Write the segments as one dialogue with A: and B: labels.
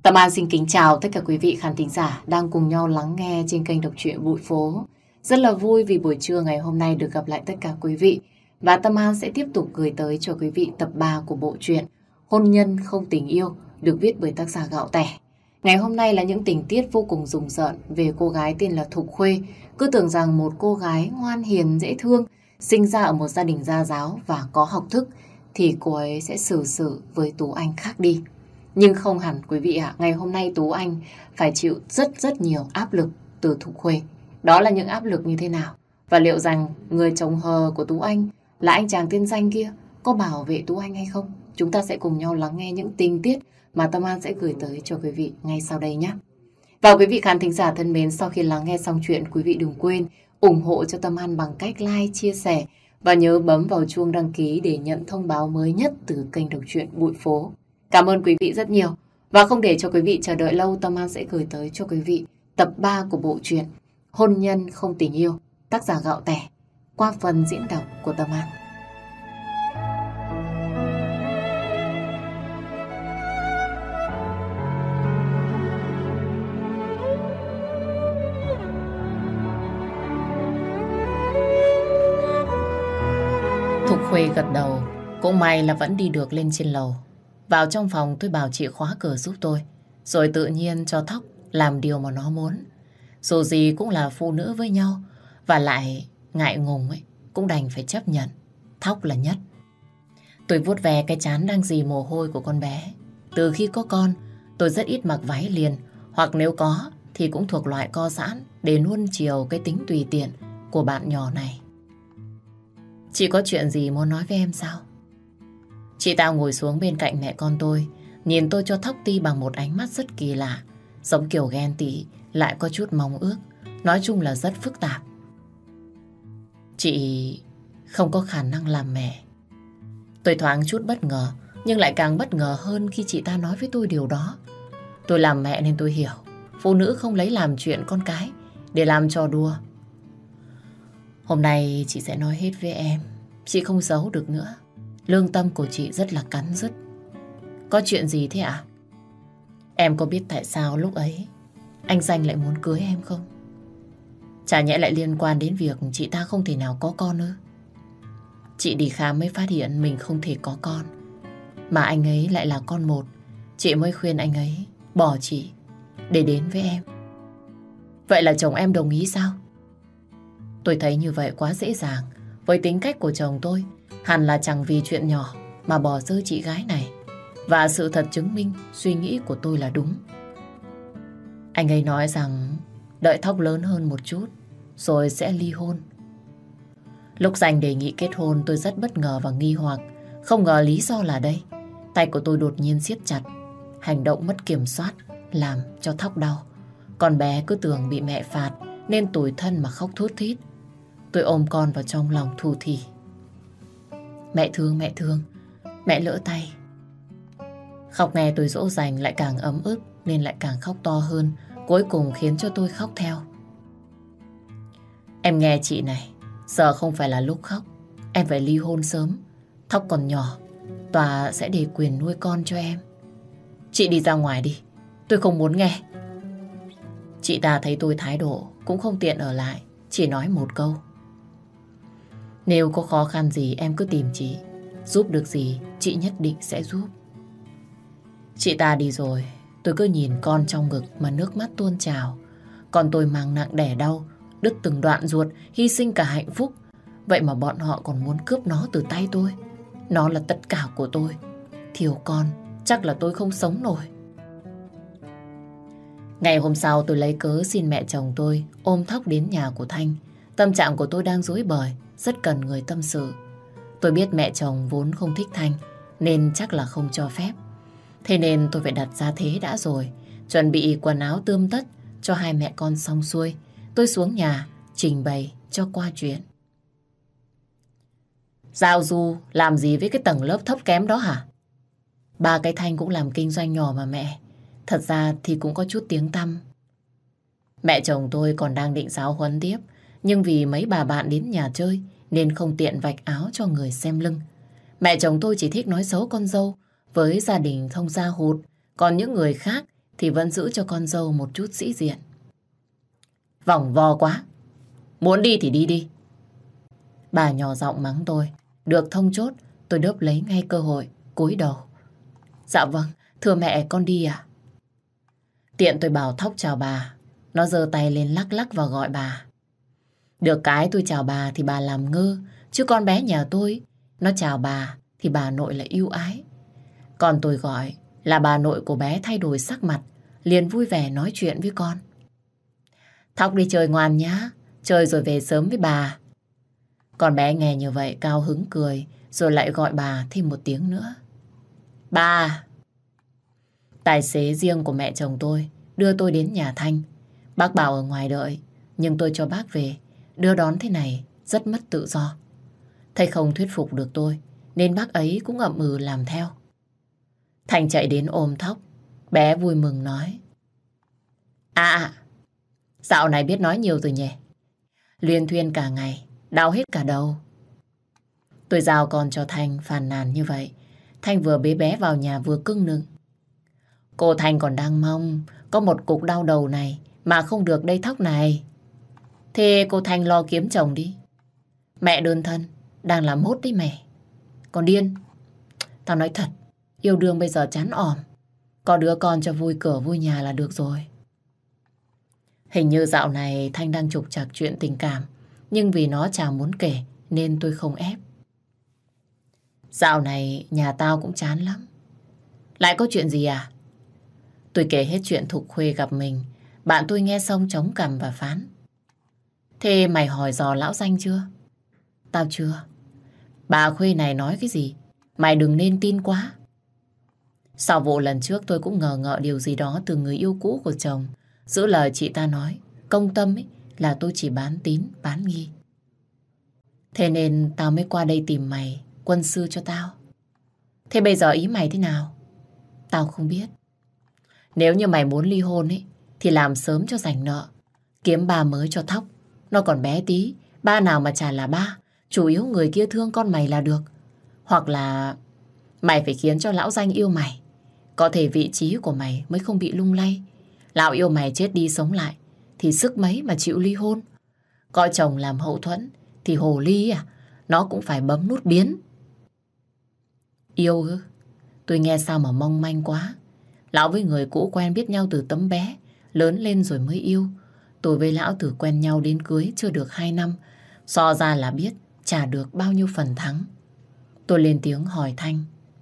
A: Tâm An xin kính chào tất cả quý vị khán thính giả đang cùng nhau lắng nghe trên kênh đọc truyện Bụi Phố. Rất là vui vì buổi trưa ngày hôm nay được gặp lại tất cả quý vị. Và Tâm An sẽ tiếp tục gửi tới cho quý vị tập 3 của bộ truyện Hôn nhân không tình yêu được viết bởi tác giả Gạo Tẻ. Ngày hôm nay là những tình tiết vô cùng rùng rợn về cô gái tên là Thục Khuê. Cứ tưởng rằng một cô gái ngoan hiền dễ thương, sinh ra ở một gia đình gia giáo và có học thức thì cô ấy sẽ xử sự với Tú Anh khác đi. Nhưng không hẳn quý vị ạ, ngày hôm nay Tú Anh phải chịu rất nhiều áp lực từ Thục Khuê. Đó là những áp lực như thế nào? Và liệu rằng người chồng hờ của Tú Anh là anh chàng tên danh kia có bảo vệ Tú Anh hay không? Chúng ta sẽ cùng nhau lắng nghe những tình tiết mà Tâm An sẽ gửi tới cho quý vị ngay sau đây nhé. Và quý vị khán thính giả thân mến, sau khi lắng nghe xong chuyện, quý vị đừng quên ủng hộ cho Tâm An bằng cách like, chia sẻ và nhớ bấm vào chuông đăng ký để nhận thông báo mới nhất từ kênh đọc truyện Bụi Phố. Cảm ơn quý vị rất nhiều. Và không để cho quý vị chờ đợi lâu, Tâm An sẽ gửi tới cho quý vị tập 3 của bộ truyện Hôn nhân không tình yêu, tác giả Gạo Tẻ, qua phần diễn đọc của Tâm An. Thục Khuê gật đầu, cũng may là vẫn đi được lên trên lầu. Vào trong phòng tôi bảo chị khóa cửa giúp tôi, rồi tự nhiên cho Thóc làm điều mà nó muốn. Dù gì cũng là phụ nữ với nhau, và lại ngại ngùng ấy, cũng đành phải chấp nhận. Thóc là nhất. Tôi vuốt ve cái trán đang rỉ mồ hôi của con bé. Từ khi có con, tôi rất ít mặc váy liền, hoặc nếu có thì cũng thuộc loại co giãn để nuông chiều cái tính tùy tiện của bạn nhỏ này. Chị có chuyện gì muốn nói với em sao? Chị ta ngồi xuống bên cạnh mẹ con tôi, nhìn tôi cho Thóc Ti bằng một ánh mắt rất kỳ lạ, giống kiểu ghen tị, lại có chút mong ước. Nói chung là rất phức tạp. Chị không có khả năng làm mẹ. Tôi thoáng chút bất ngờ, nhưng lại càng bất ngờ hơn khi chị ta nói với tôi điều đó. Tôi làm mẹ nên tôi hiểu, phụ nữ không lấy làm chuyện con cái để làm trò đùa. Hôm nay chị sẽ nói hết với em, chị không giấu được nữa. Lương tâm của chị rất là cắn rứt. Có chuyện gì thế ạ? Em có biết tại sao lúc ấy anh Danh lại muốn cưới em không? Chả nhẽ lại liên quan đến việc chị ta không thể nào có con ư? Chị đi khám mới phát hiện mình không thể có con, mà anh ấy lại là con một. Chị mới khuyên anh ấy bỏ chị để đến với em. Vậy là chồng em đồng ý sao? Tôi thấy như vậy quá dễ dàng. Với tính cách của chồng tôi, hẳn là chẳng vì chuyện nhỏ mà bỏ rơi chị gái này. Và sự thật chứng minh suy nghĩ của tôi là đúng. Anh ấy nói rằng đợi Thóc lớn hơn một chút rồi sẽ ly hôn. Lúc Danh đề nghị kết hôn, tôi rất bất ngờ và nghi hoặc. Không ngờ lý do là đây. Tay của tôi đột nhiên siết chặt. Hành động mất kiểm soát làm cho Thóc đau. Con bé cứ tưởng bị mẹ phạt nên tủi thân mà khóc thút thít. Tôi ôm con vào trong lòng thủ thỉ. Mẹ thương, mẹ lỡ tay. Khóc nghe tôi dỗ dành lại càng ấm ức nên lại càng khóc to hơn, cuối cùng khiến cho tôi khóc theo. Em nghe chị này, giờ không phải là lúc khóc. Em phải ly hôn sớm. Thóc còn nhỏ, tòa sẽ để quyền nuôi con cho em. Chị đi ra ngoài đi, tôi không muốn nghe. Chị ta thấy tôi thái độ cũng không tiện ở lại, chỉ nói một câu. Nếu có khó khăn gì em cứ tìm chị, giúp được gì chị nhất định sẽ giúp. Chị ta đi rồi, tôi cứ nhìn con trong ngực mà nước mắt tuôn trào. Còn tôi mang nặng đẻ đau, đứt từng đoạn ruột, hy sinh cả hạnh phúc. Vậy mà bọn họ còn muốn cướp nó từ tay tôi. Nó là tất cả của tôi. Thiếu con, chắc là tôi không sống nổi. Ngày hôm sau tôi lấy cớ xin mẹ chồng tôi ôm Thóc đến nhà của Thanh. Tâm trạng của tôi đang rối bời, rất cần người tâm sự. Tôi biết mẹ chồng vốn không thích Thanh nên chắc là không cho phép. Thế nên tôi phải đặt ra thế đã rồi. Chuẩn bị quần áo tươm tất cho hai mẹ con xong xuôi. Tôi xuống nhà trình bày cho qua chuyện. Giao du làm gì với cái tầng lớp thấp kém đó hả? Ba cái Thanh cũng làm kinh doanh nhỏ mà mẹ. Thật ra thì cũng có chút tiếng tăm. Mẹ chồng tôi còn đang định giáo huấn tiếp, nhưng vì mấy bà bạn đến nhà chơi nên không tiện vạch áo cho người xem lưng. Mẹ chồng tôi chỉ thích nói xấu con dâu với gia đình thông gia hụt, còn những người khác thì vẫn giữ cho con dâu một chút sĩ diện. Vòng vo quá, muốn đi thì đi đi. Bà nhỏ giọng mắng tôi. Được thông chốt, tôi đớp lấy ngay cơ hội, cúi đầu. Dạ vâng, thưa mẹ con đi à? Tiện tôi bảo Thóc chào bà. Nó giơ tay lên lắc lắc và gọi bà. Được cái tôi chào bà thì bà làm ngơ. Chứ con bé nhà tôi, nó chào bà thì bà nội lại ưu ái. Còn tôi gọi là bà nội của bé thay đổi sắc mặt, liền vui vẻ nói chuyện với con. Thóc đi chơi ngoan nhá, chơi rồi về sớm với bà. Con bé nghe như vậy cao hứng cười, rồi lại gọi bà thêm một tiếng nữa. Bà! Tài xế riêng của mẹ chồng tôi đưa tôi đến nhà Thanh. Bác bảo ở ngoài đợi, nhưng tôi cho bác về. Đưa đón thế này rất mất tự do. Thấy không thuyết phục được tôi, nên bác ấy cũng ậm ừ làm theo. Thành chạy đến ôm Thóc. Bé vui mừng nói. Dạo này biết nói nhiều rồi nhỉ. Luyên thuyên cả ngày, đau hết cả đầu. Tôi giao con cho Thanh phàn nàn như vậy. Thanh vừa bế bé vào nhà vừa cưng nựng. Cô Thanh còn đang mong có một cục đau đầu này mà không được đây Thóc này. Thế cô Thanh lo kiếm chồng đi. Mẹ đơn thân, đang làm hốt đấy mẹ. Còn điên. Tao nói thật, yêu đương bây giờ chán ỏm. Có đứa con cho vui cửa vui nhà là được rồi. Hình như dạo này Thanh đang trục trặc chuyện tình cảm. Nhưng vì nó chả muốn kể nên tôi không ép. Dạo này nhà tao cũng chán lắm. Lại có chuyện gì à? Tôi kể hết chuyện Thục Khuê gặp mình. Bạn tôi nghe xong chống cằm và phán. Thế mày hỏi dò lão danh chưa? Tao chưa. Bà Khuê này nói cái gì? Mày đừng nên tin quá. Sau vụ lần trước tôi cũng ngờ ngợ điều gì đó từ người yêu cũ của chồng. Giữ lời chị ta nói, công tâm ấy là tôi chỉ bán tín, bán nghi. Thế nên tao mới qua đây tìm mày, quân sư cho tao. Thế bây giờ ý mày thế nào? Tao không biết. Nếu như mày muốn ly hôn ấy, thì làm sớm cho rảnh nợ. Kiếm ba mới cho Thóc. Nó còn bé tí, ba nào mà chả là ba. Chủ yếu người kia thương con mày là được. Hoặc là mày phải khiến cho lão danh yêu mày. Có thể vị trí của mày mới không bị lung lay. Lão yêu mày chết đi sống lại thì sức mấy mà chịu ly hôn. Coi chồng làm hậu thuẫn thì hồ ly à, nó cũng phải bấm nút biến. Yêu ư? Tôi nghe sao mà mong manh quá. Lão với người cũ quen biết nhau từ tấm bé, lớn lên rồi mới yêu. Tôi với lão từ quen nhau đến cưới chưa được 2 năm. So ra là biết trả được bao nhiêu phần thắng. Tôi lên tiếng hỏi Thanh.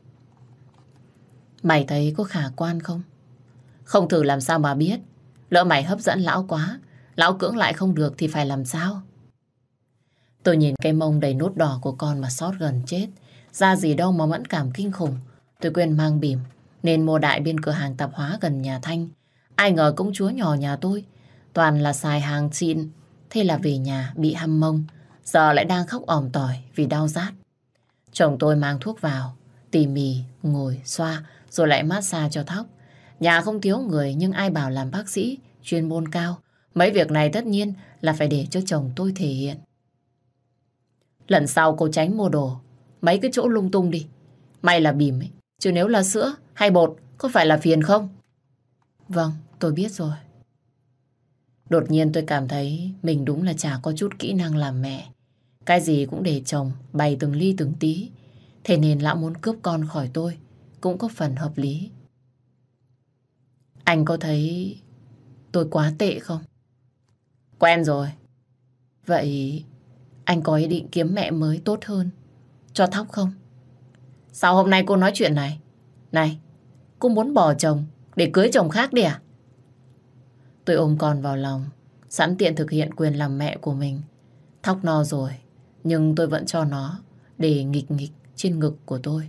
A: Mày thấy có khả quan không? Không thử làm sao mà biết. Lỡ mày hấp dẫn lão quá, lão cưỡng lại không được thì phải làm sao? Tôi nhìn cái mông đầy nốt đỏ của con mà xót gần chết. Da gì đâu mà mẫn cảm kinh khủng. Tôi quên mang bỉm nên mua đại bên cửa hàng tạp hóa gần nhà Thanh. Ai ngờ công chúa nhỏ nhà tôi toàn là xài hàng xịn. Thế là về nhà bị hăm mông. Giờ lại đang khóc ỏm tỏi vì đau rát. Chồng tôi mang thuốc vào, tỉ mỉ, ngồi, xoa rồi lại massage cho Thóc. Nhà không thiếu người nhưng ai bảo làm bác sĩ, chuyên môn cao. Mấy việc này tất nhiên là phải để cho chồng tôi thể hiện. Lần sau cô tránh mua đồ mấy cái chỗ lung tung đi. May là bỉm ấy, chứ nếu là sữa hay bột có phải là phiền không? Vâng, tôi biết rồi. Đột nhiên tôi cảm thấy mình đúng là chả có chút kỹ năng làm mẹ. Cái gì cũng để chồng bày từng ly từng tí. Thế nên lão muốn cướp con khỏi tôi cũng có phần hợp lý. Anh có thấy tôi quá tệ không? Quen rồi. Vậy anh có ý định kiếm mẹ mới tốt hơn cho Thóc không? Sao hôm nay cô nói chuyện này? Này, cô muốn bỏ chồng để cưới chồng khác đi à? Tôi ôm con vào lòng, sẵn tiện thực hiện quyền làm mẹ của mình. Thóc no rồi, nhưng tôi vẫn cho nó để nghịch nghịch trên ngực của tôi.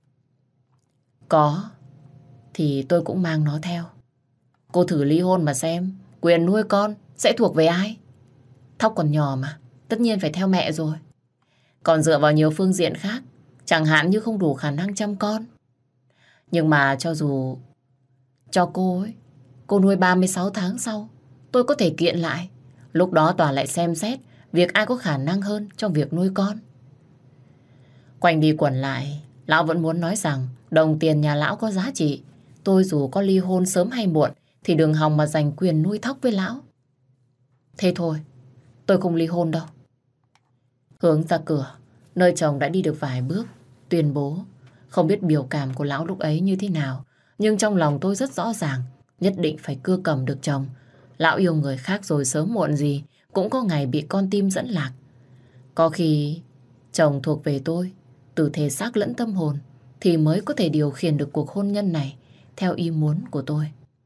A: Có, thì tôi cũng mang nó theo. Cô thử ly hôn mà xem, quyền nuôi con sẽ thuộc về ai? Thóc còn nhỏ mà, tất nhiên phải theo mẹ rồi. Còn dựa vào nhiều phương diện khác, chẳng hạn như không đủ khả năng chăm con. Nhưng mà cho dù cho cô ấy, cô nuôi 36 tháng sau, tôi có thể kiện lại. Lúc đó tòa lại xem xét việc ai có khả năng hơn trong việc nuôi con. Quanh đi quẩn lại, lão vẫn muốn nói rằng đồng tiền nhà lão có giá trị. tôi dù có ly hôn sớm hay muộn thì đừng hòng mà giành quyền nuôi thóc với lão. Thế thôi, tôi không ly hôn đâu. Hướng ra cửa, nơi chồng đã đi được vài bước, tuyên bố. Không biết biểu cảm của lão lúc ấy như thế nào, nhưng trong lòng tôi rất rõ ràng, nhất định phải cưa cầm được chồng. Lão yêu người khác rồi sớm muộn gì cũng có ngày bị con tim dẫn lạc. Có khi chồng thuộc về tôi, từ thể xác lẫn tâm hồn, thì mới có thể điều khiển được cuộc hôn nhân này theo ý muốn của tôi.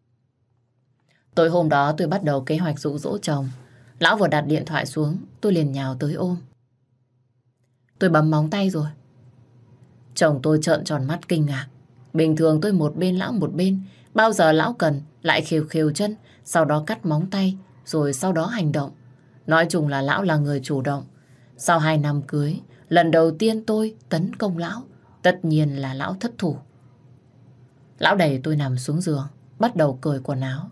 A: Tối hôm đó tôi bắt đầu kế hoạch dụ dỗ chồng. Lão vừa đặt điện thoại xuống, tôi liền nhào tới ôm. Tôi bấm móng tay rồi. Chồng tôi trợn tròn mắt kinh ngạc. Bình thường tôi một bên lão một bên, bao giờ lão cần lại khều khều chân, sau đó cắt móng tay, rồi sau đó hành động. Nói chung là lão là người chủ động. Sau 2 năm cưới, lần đầu tiên tôi tấn công lão, tất nhiên là lão thất thủ. Lão đẩy tôi nằm xuống giường, bắt đầu cởi quần áo.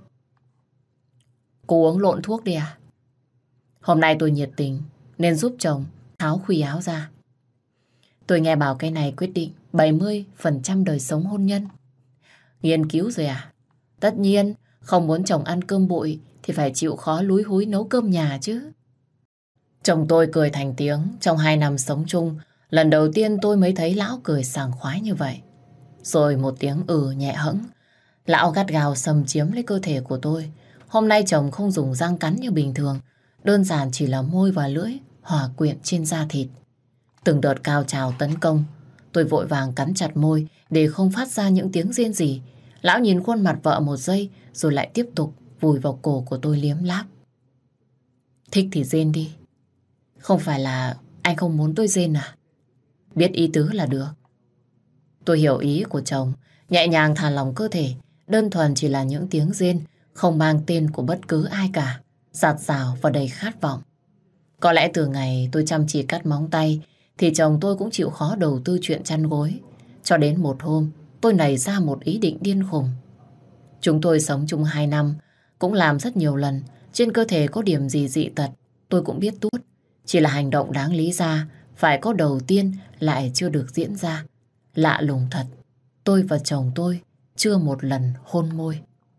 A: Cô uống lộn thuốc đi à? Hôm nay tôi nhiệt tình nên giúp chồng tháo khuy áo ra. Tôi nghe bảo cái này quyết định 70% đời sống hôn nhân. Nghiên cứu rồi à? Tất nhiên, không muốn chồng ăn cơm bụi thì phải chịu khó lúi húi nấu cơm nhà chứ. Chồng tôi cười thành tiếng. Trong 2 năm sống chung, lần đầu tiên tôi mới thấy lão cười sảng khoái như vậy. Rồi một tiếng nhẹ hẫng. Lão gắt gao xâm chiếm lấy cơ thể của tôi. Hôm nay chồng không dùng răng cắn như bình thường, đơn giản chỉ là môi và lưỡi hòa quyện trên da thịt. Từng đợt cao trào tấn công, tôi vội vàng cắn chặt môi để không phát ra những tiếng rên rỉ. Lão nhìn khuôn mặt vợ một giây rồi lại tiếp tục vùi vào cổ của tôi liếm láp. Thích thì rên đi. Không phải là anh không muốn tôi rên à? Biết ý tứ là được. Tôi hiểu ý của chồng, nhẹ nhàng thả lỏng cơ thể, đơn thuần chỉ là những tiếng rên, không mang tên của bất cứ ai cả, dạt dào và đầy khát vọng. Có lẽ từ ngày tôi chăm chỉ cắt móng tay, thì chồng tôi cũng chịu khó đầu tư chuyện chăn gối. Cho đến một hôm, tôi nảy ra một ý định điên khùng. Chúng tôi sống chung 2 năm, cũng làm rất nhiều lần. Trên cơ thể có điểm gì dị tật, tôi cũng biết tuốt. Chỉ là hành động đáng lý ra, phải có đầu tiên lại chưa được diễn ra. Lạ lùng thật, tôi và chồng tôi chưa một lần hôn môi.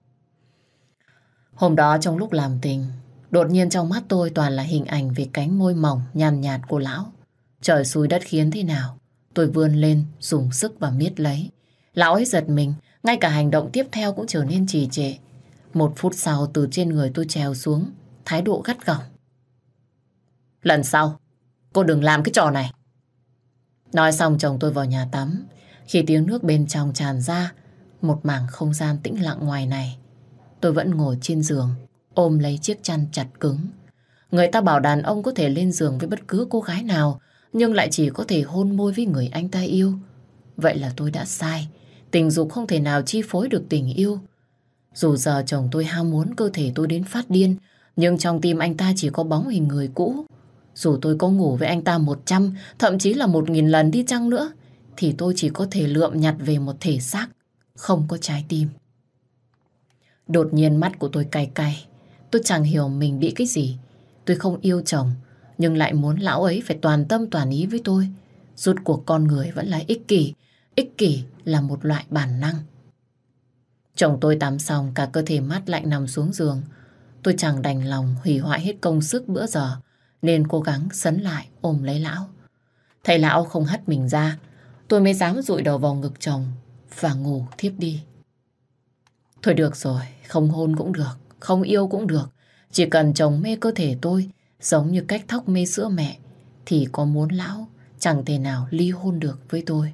A: Hôm đó trong lúc làm tình, đột nhiên trong mắt tôi toàn là hình ảnh về cánh môi mỏng nhàn nhạt của lão. Trời xui đất khiến thế nào, tôi vươn lên dùng sức và miết lấy. Lão ấy giật mình, ngay cả hành động tiếp theo cũng trở nên trì trệ. 1 phút sau từ trên người tôi trèo xuống, thái độ gắt gỏng. Lần sau, cô đừng làm cái trò này. Nói xong chồng tôi vào nhà tắm. Khi tiếng nước bên trong tràn ra, một mảng không gian tĩnh lặng ngoài này, tôi vẫn ngồi trên giường, ôm lấy chiếc chăn chặt cứng. Người ta bảo đàn ông có thể lên giường với bất cứ cô gái nào, nhưng lại chỉ có thể hôn môi với người anh ta yêu. Vậy là tôi đã sai. Tình dục không thể nào chi phối được tình yêu. Dù giờ chồng tôi ham muốn cơ thể tôi đến phát điên, nhưng trong tim anh ta chỉ có bóng hình người cũ. Dù tôi có ngủ với anh ta 100, thậm chí là 1000 lần đi chăng nữa, thì tôi chỉ có thể lượm nhặt về một thể xác không có trái tim. Đột nhiên mắt của tôi cay cay. Tôi chẳng hiểu mình bị cái gì. Tôi không yêu chồng, nhưng lại muốn lão ấy phải toàn tâm toàn ý với tôi. Rốt cuộc con người vẫn là ích kỷ. Ích kỷ là một loại bản năng. Chồng tôi tắm xong, cả cơ thể mát lạnh nằm xuống giường. Tôi chẳng đành lòng hủy hoại hết công sức bữa giờ, nên cố gắng sấn lại ôm lấy lão. Thấy lão không hất mình ra, tôi mới dám dụi đầu vào ngực chồng và ngủ thiếp đi. Thôi được rồi, không hôn cũng được, không yêu cũng được. Chỉ cần chồng mê cơ thể tôi giống như cách thóc mê sữa mẹ, thì có muốn lão chẳng thể nào ly hôn được với tôi.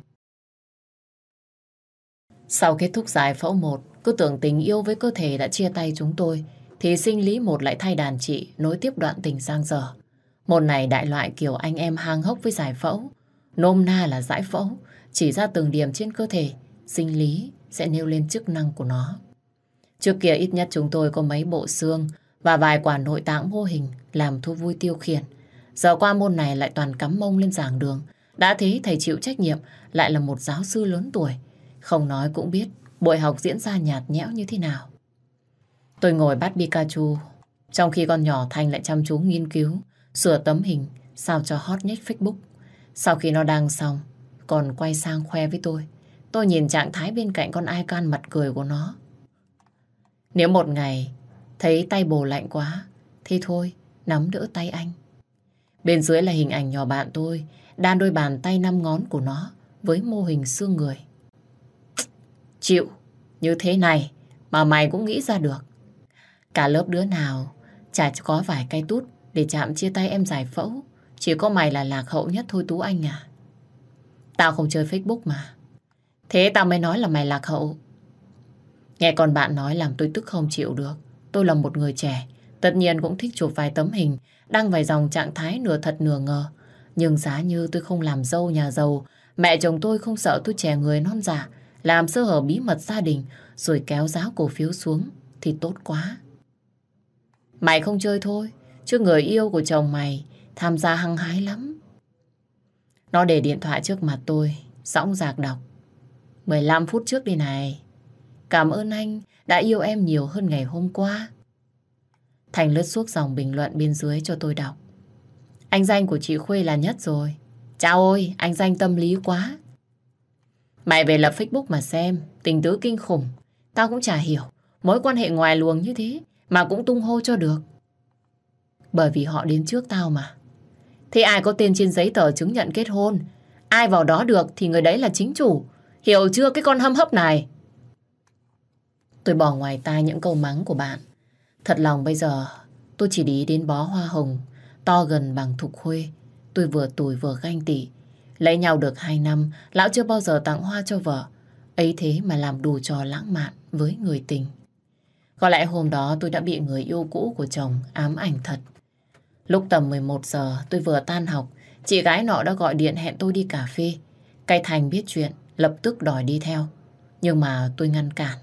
A: Sau kết thúc giải phẫu 1, cứ tưởng tình yêu với cơ thể đã chia tay chúng tôi, thì sinh lý 1 lại thay đàn chị, nối tiếp đoạn tình giang dở. Một này đại loại kiểu anh em hang hốc với giải phẫu. Nôm na là giải phẫu, chỉ ra từng điểm trên cơ thể, sinh lý sẽ nêu lên chức năng của nó. Trước kia ít nhất chúng tôi có mấy bộ xương và vài quả nội tạng mô hình làm thú vui tiêu khiển. Giờ qua môn này lại toàn cắm mông lên giảng đường. Đã thế thầy chịu trách nhiệm lại là một giáo sư lớn tuổi. Không nói cũng biết buổi học diễn ra nhạt nhẽo như thế nào. Tôi ngồi bắt Pikachu, trong khi con nhỏ Thành lại chăm chú nghiên cứu, sửa tấm hình sao cho hot nhất Facebook. Sau khi nó đăng xong, còn quay sang khoe với tôi. tôi nhìn trạng thái bên cạnh con icon mặt cười của nó. Nếu một ngày thấy tay bồ lạnh quá, thì thôi, nắm đỡ tay anh. Bên dưới là hình ảnh nhỏ bạn tôi, đan đôi bàn tay 5 ngón của nó với mô hình xương người. Chịu, như thế này mà mày cũng nghĩ ra được. Cả lớp đứa nào chả có vài cây tút để chạm chia tay em giải phẫu. Chỉ có mày là lạc hậu nhất thôi Tú Anh à. Tao không chơi Facebook mà. Thế tao mới nói là mày lạc hậu. Nghe con bạn nói làm tôi tức không chịu được. Tôi là một người trẻ, tất nhiên cũng thích chụp vài tấm hình, đăng vài dòng trạng thái nửa thật nửa ngờ. Nhưng giá như tôi không làm dâu nhà giàu, mẹ chồng tôi không sợ tôi trẻ người non dạ, làm sơ hở bí mật gia đình, rồi kéo giá cổ phiếu xuống, thì tốt quá. Mày không chơi thôi, chứ người yêu của chồng mày tham gia hăng hái lắm. Nó để điện thoại trước mặt tôi, dõng dạc đọc. 15 phút trước đi này. Cảm ơn anh đã yêu em nhiều hơn ngày hôm qua. Thành lướt suốt dòng bình luận bên dưới cho tôi đọc. Anh danh của chị Khuê là nhất rồi. Chao ôi, anh danh tâm lý quá. Mày về lập Facebook mà xem, tình tứ kinh khủng. Tao cũng chả hiểu, mối quan hệ ngoài luồng như thế mà cũng tung hô cho được. Bởi vì họ đến trước tao mà. Thế ai có tên trên giấy tờ chứng nhận kết hôn, ai vào đó được thì người đấy là chính chủ. Hiểu chưa cái con hâm hấp này? Tôi bỏ ngoài tai những câu mắng của bạn. Thật lòng bây giờ tôi chỉ để ý đến bó hoa hồng to gần bằng thục khuê. Tôi vừa tủi vừa ganh tị. Lấy nhau được 2 năm, lão chưa bao giờ tặng hoa cho vợ. Ấy thế mà làm đủ trò lãng mạn với người tình. Có lẽ hôm đó tôi đã bị người yêu cũ của chồng ám ảnh thật. Lúc tầm 11 giờ tôi vừa tan học, chị gái nọ đã gọi điện hẹn tôi đi cà phê. Cái Thành biết chuyện, lập tức đòi đi theo. Nhưng mà tôi ngăn cản.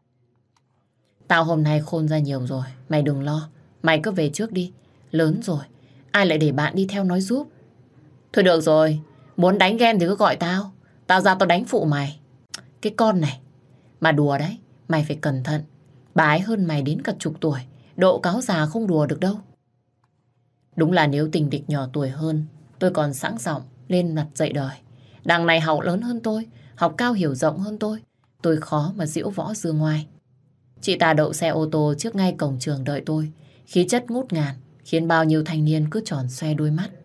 A: Tao hôm nay khôn ra nhiều rồi, mày đừng lo. Mày cứ về trước đi, lớn rồi, ai lại để bạn đi theo nói giúp. Thôi được rồi, muốn đánh ghen thì cứ gọi tao. Tao ra tao đánh phụ mày. Cái con này, mà đùa đấy, mày phải cẩn thận. Bà ấy hơn mày đến cả chục tuổi, độ cáo già không đùa được đâu. Đúng là nếu tình địch nhỏ tuổi hơn, tôi còn sẵn giọng lên mặt dạy đời. Đằng này học lớn hơn tôi, học cao hiểu rộng hơn tôi khó mà diễu võ dương ngoài. Chị ta đậu xe ô tô trước ngay cổng trường đợi tôi, khí chất ngút ngàn, khiến bao nhiêu thanh niên cứ tròn xoe đôi mắt.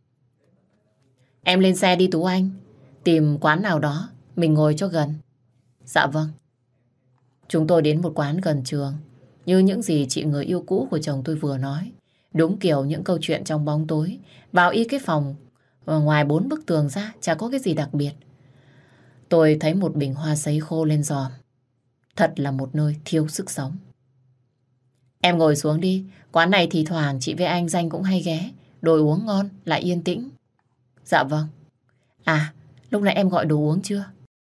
A: Em lên xe đi Tú Anh, tìm quán nào đó, mình ngồi cho gần. Dạ vâng. Chúng tôi đến một quán gần trường, như những gì chị người yêu cũ của chồng tôi vừa nói. Đúng kiểu những câu chuyện trong bóng tối. Vào y cái phòng, ngoài 4 bức tường ra, chả có cái gì đặc biệt. Tôi thấy một bình hoa sấy khô lên giòm. Thật là một nơi thiếu sức sống. Em ngồi xuống đi, quán này thì thoảng chị với anh Danh cũng hay ghé. Đồ uống ngon, lại yên tĩnh. Dạ vâng. À, lúc nãy em gọi đồ uống chưa?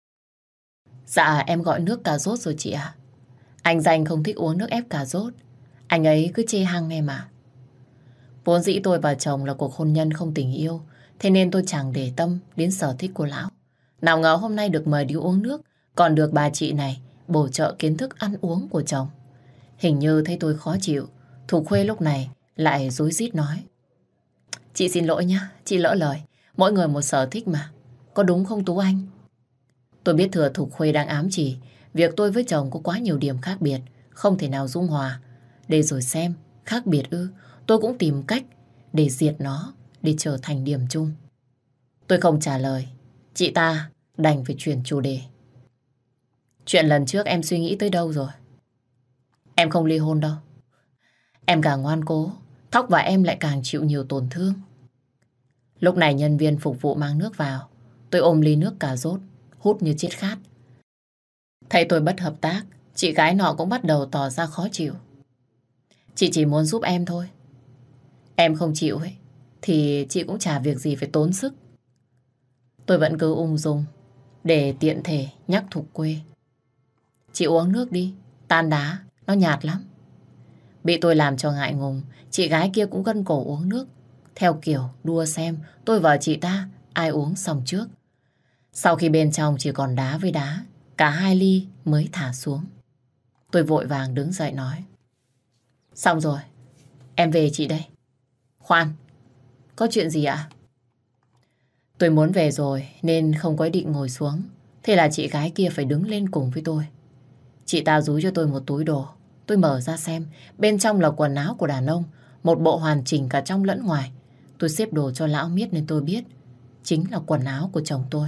A: Dạ, em gọi nước cà rốt rồi chị ạ. Anh Danh không thích uống nước ép cà rốt. Anh ấy cứ chê hăng em à. Vốn dĩ tôi và chồng là cuộc hôn nhân không tình yêu, thế nên tôi chẳng để tâm đến sở thích của lão. Nào ngờ hôm nay được mời đi uống nước, còn được bà chị này bổ trợ kiến thức ăn uống của chồng. Hình như thấy tôi khó chịu, Thục Khuê lúc này lại rối rít nói. Chị xin lỗi nhá, chị lỡ lời. Mỗi người một sở thích mà. Có đúng không Tú Anh? Tôi biết thừa Thục Khuê đang ám chỉ việc tôi với chồng có quá nhiều điểm khác biệt, không thể nào dung hòa. Để rồi xem, khác biệt ư, tôi cũng tìm cách để diệt nó, để trở thành điểm chung. Tôi không trả lời, chị ta đành phải chuyển chủ đề. Chuyện lần trước em suy nghĩ tới đâu rồi? Em không ly hôn đâu. Em càng ngoan cố, Thóc và em lại càng chịu nhiều tổn thương. Lúc này nhân viên phục vụ mang nước vào. Tôi ôm ly nước cà rốt, hút như chết khát. Thấy tôi bất hợp tác, chị gái nọ cũng bắt đầu tỏ ra khó chịu. Chị chỉ muốn giúp em thôi. Em không chịu ấy, thì chị cũng chả việc gì phải tốn sức. Tôi vẫn cứ ung dung, để tiện thể nhắc Thục Quê. Chị uống nước đi, tan đá, nó nhạt lắm. Bị tôi làm cho ngại ngùng, chị gái kia cũng gân cổ uống nước. Theo kiểu đua xem tôi và chị ta ai uống xong trước. Sau khi bên trong chỉ còn đá với đá, cả 2 ly mới thả xuống. Tôi vội vàng đứng dậy nói. Xong rồi, em về chị đây. Khoan, có chuyện gì ạ? Tôi muốn về rồi nên không có ý định ngồi xuống. Thế là chị gái kia phải đứng lên cùng với tôi. Chị ta dúi cho tôi một túi đồ. Tôi mở ra xem, bên trong là quần áo của đàn ông, một bộ hoàn chỉnh cả trong lẫn ngoài. Tôi xếp đồ cho lão miết nên tôi biết chính là quần áo của chồng tôi.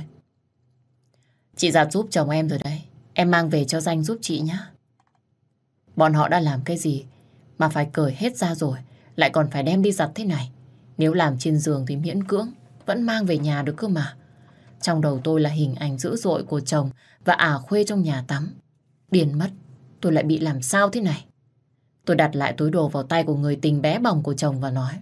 A: Chị giặt giúp chồng em rồi đấy. Em mang về cho Danh giúp chị nhé. Bọn họ đã làm cái gì mà phải cởi hết ra rồi, lại còn phải đem đi giặt thế này. Nếu làm trên giường thì miễn cưỡng, vẫn mang về nhà được cơ mà. Trong đầu tôi là hình ảnh dữ dội của chồng và ả khuê trong nhà tắm. Điên mất, tôi lại bị làm sao thế này? Tôi đặt lại túi đồ vào tay của người tình bé bỏng của chồng và nói: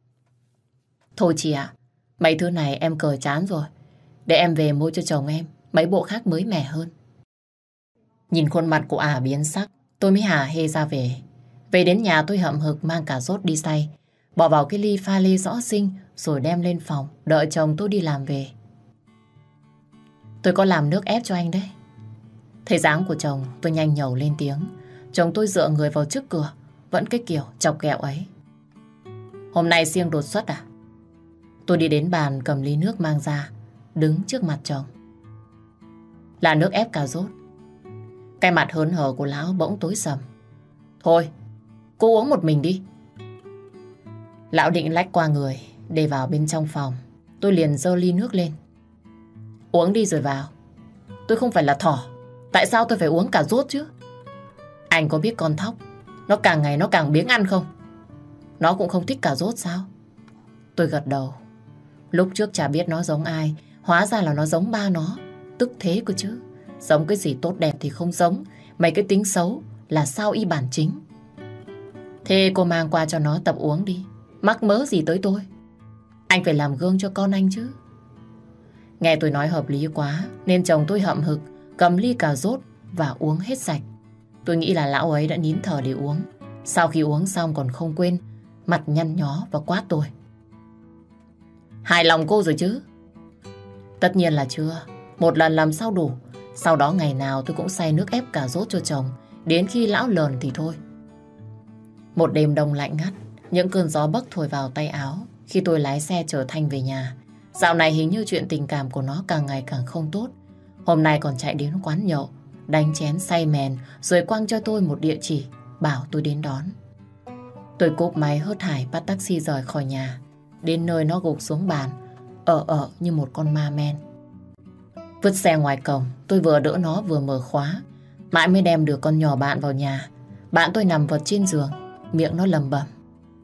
A: Thôi chị ạ, mấy thứ này em cởi chán rồi. Để em về mua cho chồng em mấy bộ khác mới mẻ hơn. Nhìn khuôn mặt của ả biến sắc, tôi mới hả hê ra về. Về đến nhà tôi hậm hực mang cà rốt đi xay, bỏ vào cái ly pha lê rõ xinh rồi đem lên phòng, đợi chồng tôi đi làm về. Tôi có làm nước ép cho anh đấy. Thấy dáng của chồng, tôi nhanh nhẩu lên tiếng. Chồng tôi dựa người vào trước cửa, vẫn cái kiểu chọc ghẹo ấy. Hôm nay siêng đột xuất à? Tôi đi đến bàn cầm ly nước mang ra, đứng trước mặt chồng. Là nước ép cà rốt. Cái mặt hớn hở của lão bỗng tối sầm. Thôi, cô uống một mình đi. Lão định lách qua người, để vào bên trong phòng. Tôi liền giơ ly nước lên. Uống đi rồi vào. Tôi không phải là thỏ. Tại sao tôi phải uống cà rốt chứ? Anh có biết con thóc nó càng ngày nó càng biếng ăn không? Nó cũng không thích cà rốt sao? Tôi gật đầu. Lúc trước chả biết nó giống ai, hóa ra là nó giống ba nó. Tức thế cơ chứ. Giống cái gì tốt đẹp thì không giống. Mấy cái tính xấu là sao y bản chính. Thế cô mang qua cho nó tập uống đi. Mắc mớ gì tới tôi? Anh phải làm gương cho con anh chứ. Nghe tôi nói hợp lý quá nên chồng tôi hậm hực cầm ly cà rốt và uống hết sạch. Tôi nghĩ là lão ấy đã nín thở để uống. Sau khi uống xong còn không quên mặt nhăn nhó và quát tôi. Hài lòng cô rồi chứ? Tất nhiên là chưa. Một lần làm sao đủ. Sau đó ngày nào tôi cũng xay nước ép cà rốt cho chồng, đến khi lão lờn thì thôi. Một đêm đông lạnh ngắt, những cơn gió bấc thổi vào tay áo khi tôi lái xe chở Thanh về nhà. Dạo này hình như chuyện tình cảm của nó càng ngày càng không tốt. Hôm nay còn chạy đến quán nhậu, đánh chén say mèn rồi quăng cho tôi một địa chỉ, bảo tôi đến đón. Tôi cúp máy hớt hải bắt taxi rời khỏi nhà. Đến nơi nó gục xuống bàn, ở như một con ma men. Vứt xe ngoài cổng, tôi vừa đỡ nó vừa mở khóa. Mãi mới đem được con nhỏ bạn vào nhà. Bạn tôi nằm vật trên giường, miệng nó lầm bầm.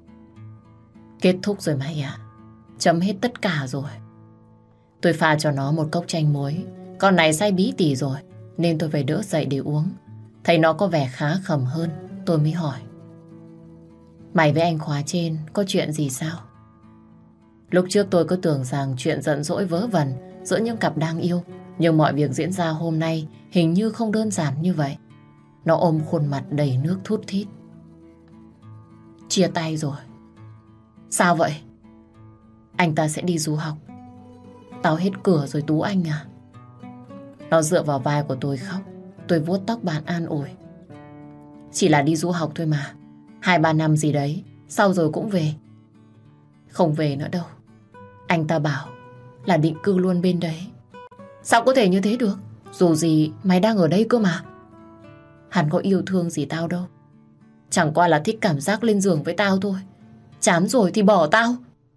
A: Kết thúc rồi mày ạ. Chấm hết tất cả rồi. Tôi pha cho nó một cốc chanh muối. Con này say bí tỉ rồi nên tôi phải đỡ dậy để uống. Thấy nó có vẻ khá khẩm hơn, tôi mới hỏi. Mày với anh khóa trên có chuyện gì sao? Lúc trước tôi cứ tưởng rằng chuyện giận dỗi vớ vẩn giữa những cặp đang yêu, nhưng mọi việc diễn ra hôm nay hình như không đơn giản như vậy. Nó ôm khuôn mặt đầy nước thút thít. Chia tay rồi. Sao vậy? Anh ta sẽ đi du học. Tao hết cửa rồi Tú anh à. Nó dựa vào vai của tôi khóc. Tôi vuốt tóc bạn an ủi. Chỉ là đi du học thôi mà. 2-3 năm gì đấy, sau rồi cũng về. Không về nữa đâu. Anh ta bảo là định cư luôn bên đấy. Sao có thể như thế được? Dù gì mày đang ở đây cơ mà. Hắn có yêu thương gì tao đâu. Chẳng qua là thích cảm giác lên giường với tao thôi. Chán rồi thì bỏ tao.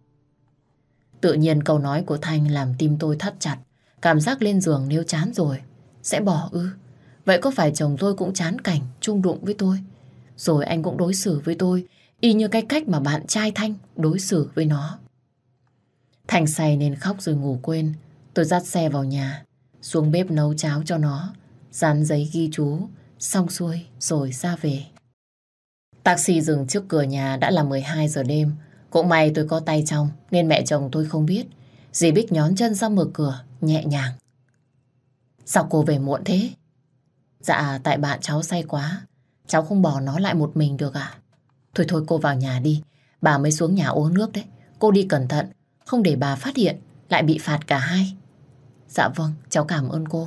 A: Tự nhiên câu nói của Thanh làm tim tôi thắt chặt. Cảm giác lên giường nếu chán rồi sẽ bỏ ư? Vậy có phải chồng tôi cũng chán cảnh chung đụng với tôi? Rồi anh cũng đối xử với tôi y như cái cách mà bạn trai Thanh đối xử với nó. Thanh say nên khóc rồi ngủ quên. Tôi dắt xe vào nhà, xuống bếp nấu cháo cho nó, dán giấy ghi chú, xong xuôi rồi ra về. Taxi dừng trước cửa nhà đã là 12 giờ đêm. Cũng may tôi có tay trong nên mẹ chồng tôi không biết. Dì Bích nhón chân ra mở cửa, nhẹ nhàng. Sao cô về muộn thế? Dạ tại bạn cháu say quá. Cháu không bỏ nó lại một mình được à? Thôi thôi cô vào nhà đi. Bà mới xuống nhà uống nước đấy. Cô đi cẩn thận, không để bà phát hiện lại bị phạt cả hai. Dạ vâng, cháu cảm ơn cô.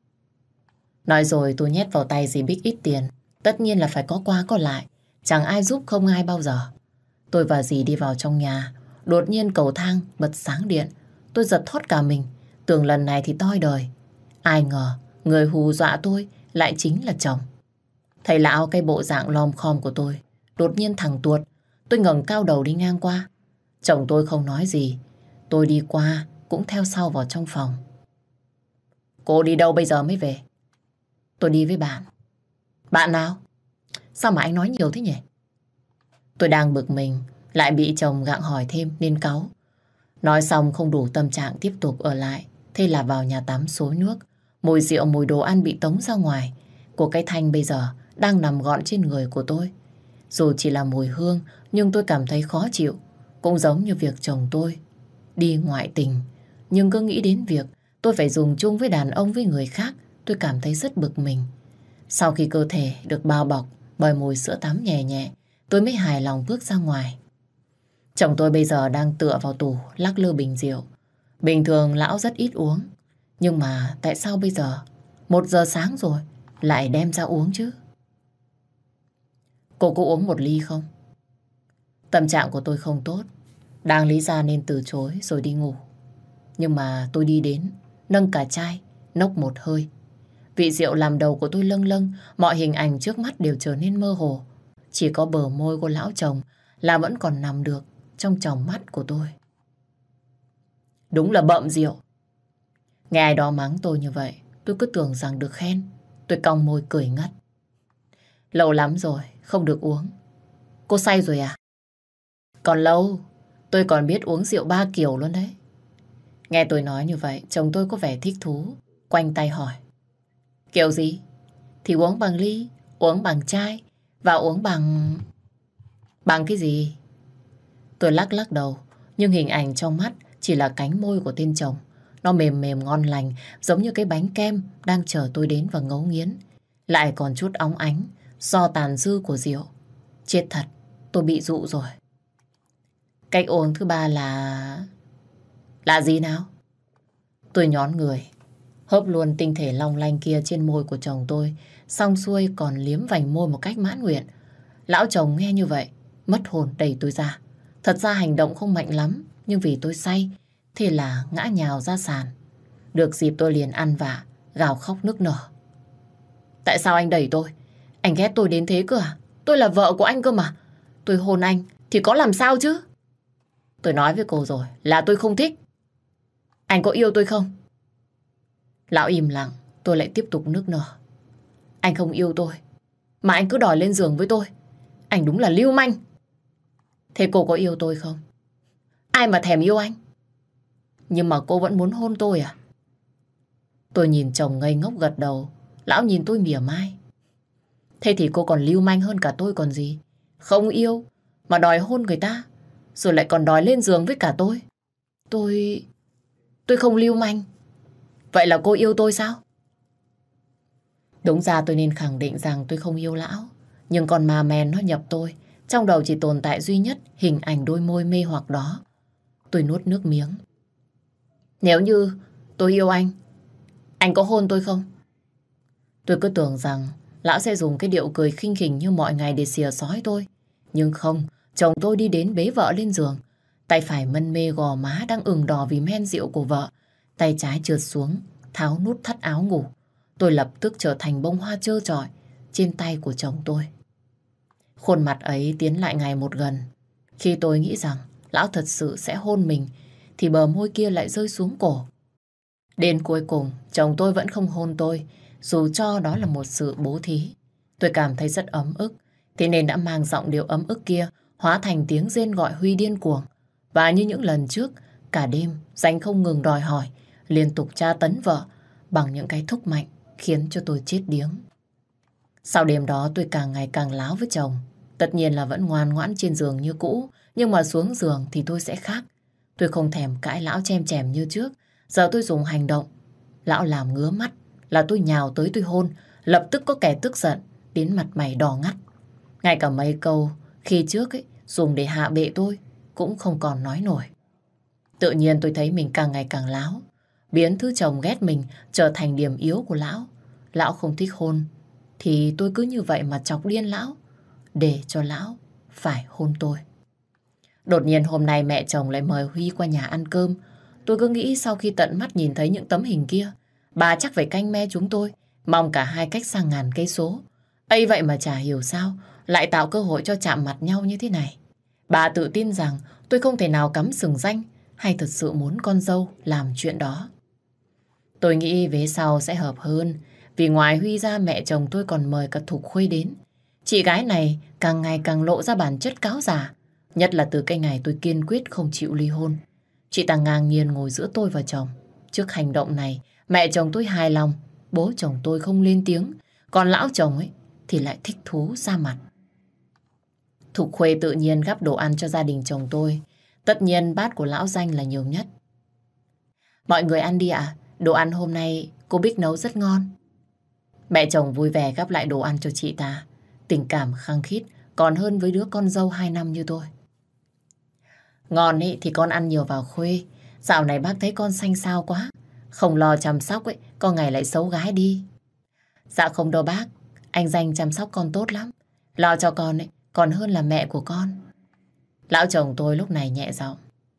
A: Nói rồi tôi nhét vào tay dì Bích ít tiền. Tất nhiên là phải có qua có lại. Chẳng ai giúp không ai bao giờ. Tôi và dì đi vào trong nhà. Đột nhiên cầu thang bật sáng điện. Tôi giật thót cả mình. Tưởng lần này thì toi đời. Ai ngờ, người hù dọa tôi lại chính là chồng. Thấy lão cái bộ dạng lom khom của tôi, đột nhiên thẳng tuột. Tôi ngẩng cao đầu đi ngang qua. Chồng tôi không nói gì. Tôi đi qua, cũng theo sau vào trong phòng. Cô đi đâu bây giờ mới về? Tôi đi với bạn. Bạn nào? Sao mà anh nói nhiều thế nhỉ? Tôi đang bực mình, lại bị chồng gặng hỏi thêm nên cáu. Nói xong không đủ tâm trạng tiếp tục ở lại. Thế là vào nhà tắm xối nước. Mùi rượu, mùi đồ ăn bị tống ra ngoài. Của cái Thanh bây giờ đang nằm gọn trên người của tôi. Dù chỉ là mùi hương, nhưng tôi cảm thấy khó chịu. Cũng giống như việc chồng tôi đi ngoại tình. Nhưng cứ nghĩ đến việc tôi phải dùng chung với đàn ông với người khác, tôi cảm thấy rất bực mình. Sau khi cơ thể được bao bọc bởi mùi sữa tắm nhẹ nhẹ, tôi mới hài lòng bước ra ngoài. Chồng tôi bây giờ đang tựa vào tủ lắc lư bình rượu. Bình thường lão rất ít uống. Nhưng mà tại sao bây giờ 1 giờ sáng rồi lại đem ra uống chứ? Cô có uống 1 ly không? Tâm trạng của tôi không tốt. Đang lý ra nên từ chối rồi đi ngủ. Nhưng mà tôi đi đến, nâng cả chai, nốc một hơi. Vị rượu làm đầu của tôi lâng lâng, mọi hình ảnh trước mắt đều trở nên mơ hồ. Chỉ có bờ môi của lão chồng là vẫn còn nằm được trong tròng mắt của tôi. Đúng là bợm rượu. Nghe ai đó mắng tôi như vậy, tôi cứ tưởng rằng được khen. Tôi cong môi cười ngất. Lâu lắm rồi, không được uống. Cô say rồi à? Còn lâu, tôi còn biết uống rượu 3 kiểu luôn đấy. Nghe tôi nói như vậy, chồng tôi có vẻ thích thú, quanh tay hỏi. Kiểu gì? Thì uống bằng ly, uống bằng chai, và uống bằng... Bằng cái gì? Tôi lắc lắc đầu, nhưng hình ảnh trong mắt chỉ là cánh môi của tên chồng. Nó mềm mềm ngon lành, giống như cái bánh kem đang chờ tôi đến và ngấu nghiến. Lại còn chút óng ánh, do tàn dư của rượu. Chết thật, tôi bị dụ rồi. Cách uống thứ 3 là... Là gì nào? Tôi nhón người, hớp luôn tinh thể long lanh kia trên môi của chồng tôi, xong xuôi còn liếm vành môi một cách mãn nguyện. Lão chồng nghe như vậy, mất hồn đẩy tôi ra. Thật ra hành động không mạnh lắm, nhưng vì tôi say, thế là ngã nhào ra sàn. Được dịp tôi liền ăn vạ, gào khóc nức nở. Tại sao anh đẩy tôi? Anh ghét tôi đến thế cơ à? Tôi là vợ của anh cơ mà. Tôi hôn anh thì có làm sao chứ? Tôi nói với cô rồi là tôi không thích. Anh có yêu tôi không? Lão im lặng, tôi lại tiếp tục nức nở. Anh không yêu tôi, mà anh cứ đòi lên giường với tôi. Anh đúng là lưu manh. Thế cô có yêu tôi không? Ai mà thèm yêu anh? Nhưng mà cô vẫn muốn hôn tôi à? Tôi nhìn chồng ngây ngốc gật đầu. Lão nhìn tôi mỉa mai. Thế thì cô còn lưu manh hơn cả tôi còn gì. Không yêu mà đòi hôn người ta, rồi lại còn đòi lên giường với cả tôi. Tôi không lưu manh. Vậy là cô yêu tôi sao? Đúng ra tôi nên khẳng định rằng tôi không yêu lão. Nhưng con ma men nó nhập tôi. Trong đầu chỉ tồn tại duy nhất hình ảnh đôi môi mê hoặc đó. Tôi nuốt nước miếng. Nếu như tôi yêu anh có hôn tôi không? Tôi cứ tưởng rằng lão sẽ dùng cái điệu cười khinh khỉnh như mọi ngày để xìa xói tôi. Nhưng không, chồng tôi đi đến bế vợ lên giường. Tay phải mân mê gò má đang ửng đỏ vì men rượu của vợ. Tay trái trượt xuống, tháo nút thắt áo ngủ. Tôi lập tức trở thành bông hoa trơ trọi trên tay của chồng tôi. Khuôn mặt ấy tiến lại ngày một gần. Khi tôi nghĩ rằng lão thật sự sẽ hôn mình, thì bờ môi kia lại rơi xuống cổ. Đến cuối cùng, chồng tôi vẫn không hôn tôi, dù cho đó là một sự bố thí. Tôi cảm thấy rất ấm ức, thế nên đã mang giọng điệu ấm ức kia hóa thành tiếng rên gọi Huy điên cuồng. Và như những lần trước, cả đêm Danh không ngừng đòi hỏi, liên tục tra tấn vợ bằng những cái thúc mạnh khiến cho tôi chết điếng. Sau đêm đó tôi càng ngày càng láo với chồng. Tất nhiên là vẫn ngoan ngoãn trên giường như cũ, nhưng mà xuống giường thì tôi sẽ khác. Tôi không thèm cãi lão chem chèm như trước. Giờ tôi dùng hành động. Lão làm ngứa mắt là tôi nhào tới tôi hôn. Lập tức có kẻ tức giận đến mặt mày đỏ ngắt. Ngay cả mấy câu khi trước dùng để hạ bệ tôi cũng không còn nói nổi. Tự nhiên tôi thấy mình càng ngày càng láo, biến thứ chồng ghét mình trở thành điểm yếu của lão. Lão không thích hôn thì tôi cứ như vậy mà chọc điên lão, để cho lão phải hôn tôi. Đột nhiên hôm nay mẹ chồng lại mời Huy qua nhà ăn cơm. Tôi cứ nghĩ sau khi tận mắt nhìn thấy những tấm hình kia, Bà chắc phải canh me chúng tôi, mong cả hai cách xa ngàn cây số. Ấy vậy mà chả hiểu sao lại tạo cơ hội cho chạm mặt nhau như thế này. Bà tự tin rằng tôi không thể nào cắm sừng danh hay thật sự muốn con dâu làm chuyện đó. Tôi nghĩ vế sau sẽ hợp hơn, vì ngoài Huy ra mẹ chồng tôi còn mời cả Thục Khuê đến. Chị gái này càng ngày càng lộ ra bản chất cáo già, nhất là từ cái ngày tôi kiên quyết không chịu ly hôn. Chị ta ngang nhiên ngồi giữa tôi và chồng. Trước hành động này, mẹ chồng tôi hài lòng, bố chồng tôi không lên tiếng, còn lão chồng ấy thì lại thích thú ra mặt. Thục Khuê tự nhiên gắp đồ ăn cho gia đình chồng tôi. Tất nhiên bát của lão Danh là nhiều nhất. Mọi người ăn đi ạ. Đồ ăn hôm nay cô Bích nấu rất ngon. Mẹ chồng vui vẻ gắp lại đồ ăn cho chị ta. Tình cảm khăng khít còn hơn với đứa con dâu 2 năm như tôi. Ngon ý thì con ăn nhiều vào Khuê. Dạo này bác thấy con xanh xao quá. Không lo chăm sóc ấy, có ngày lại xấu gái đi. Dạ không đâu bác. Anh Danh chăm sóc con tốt lắm. Lo cho con ấy, còn hơn là mẹ của con. Lão chồng tôi lúc này nhẹ giọng.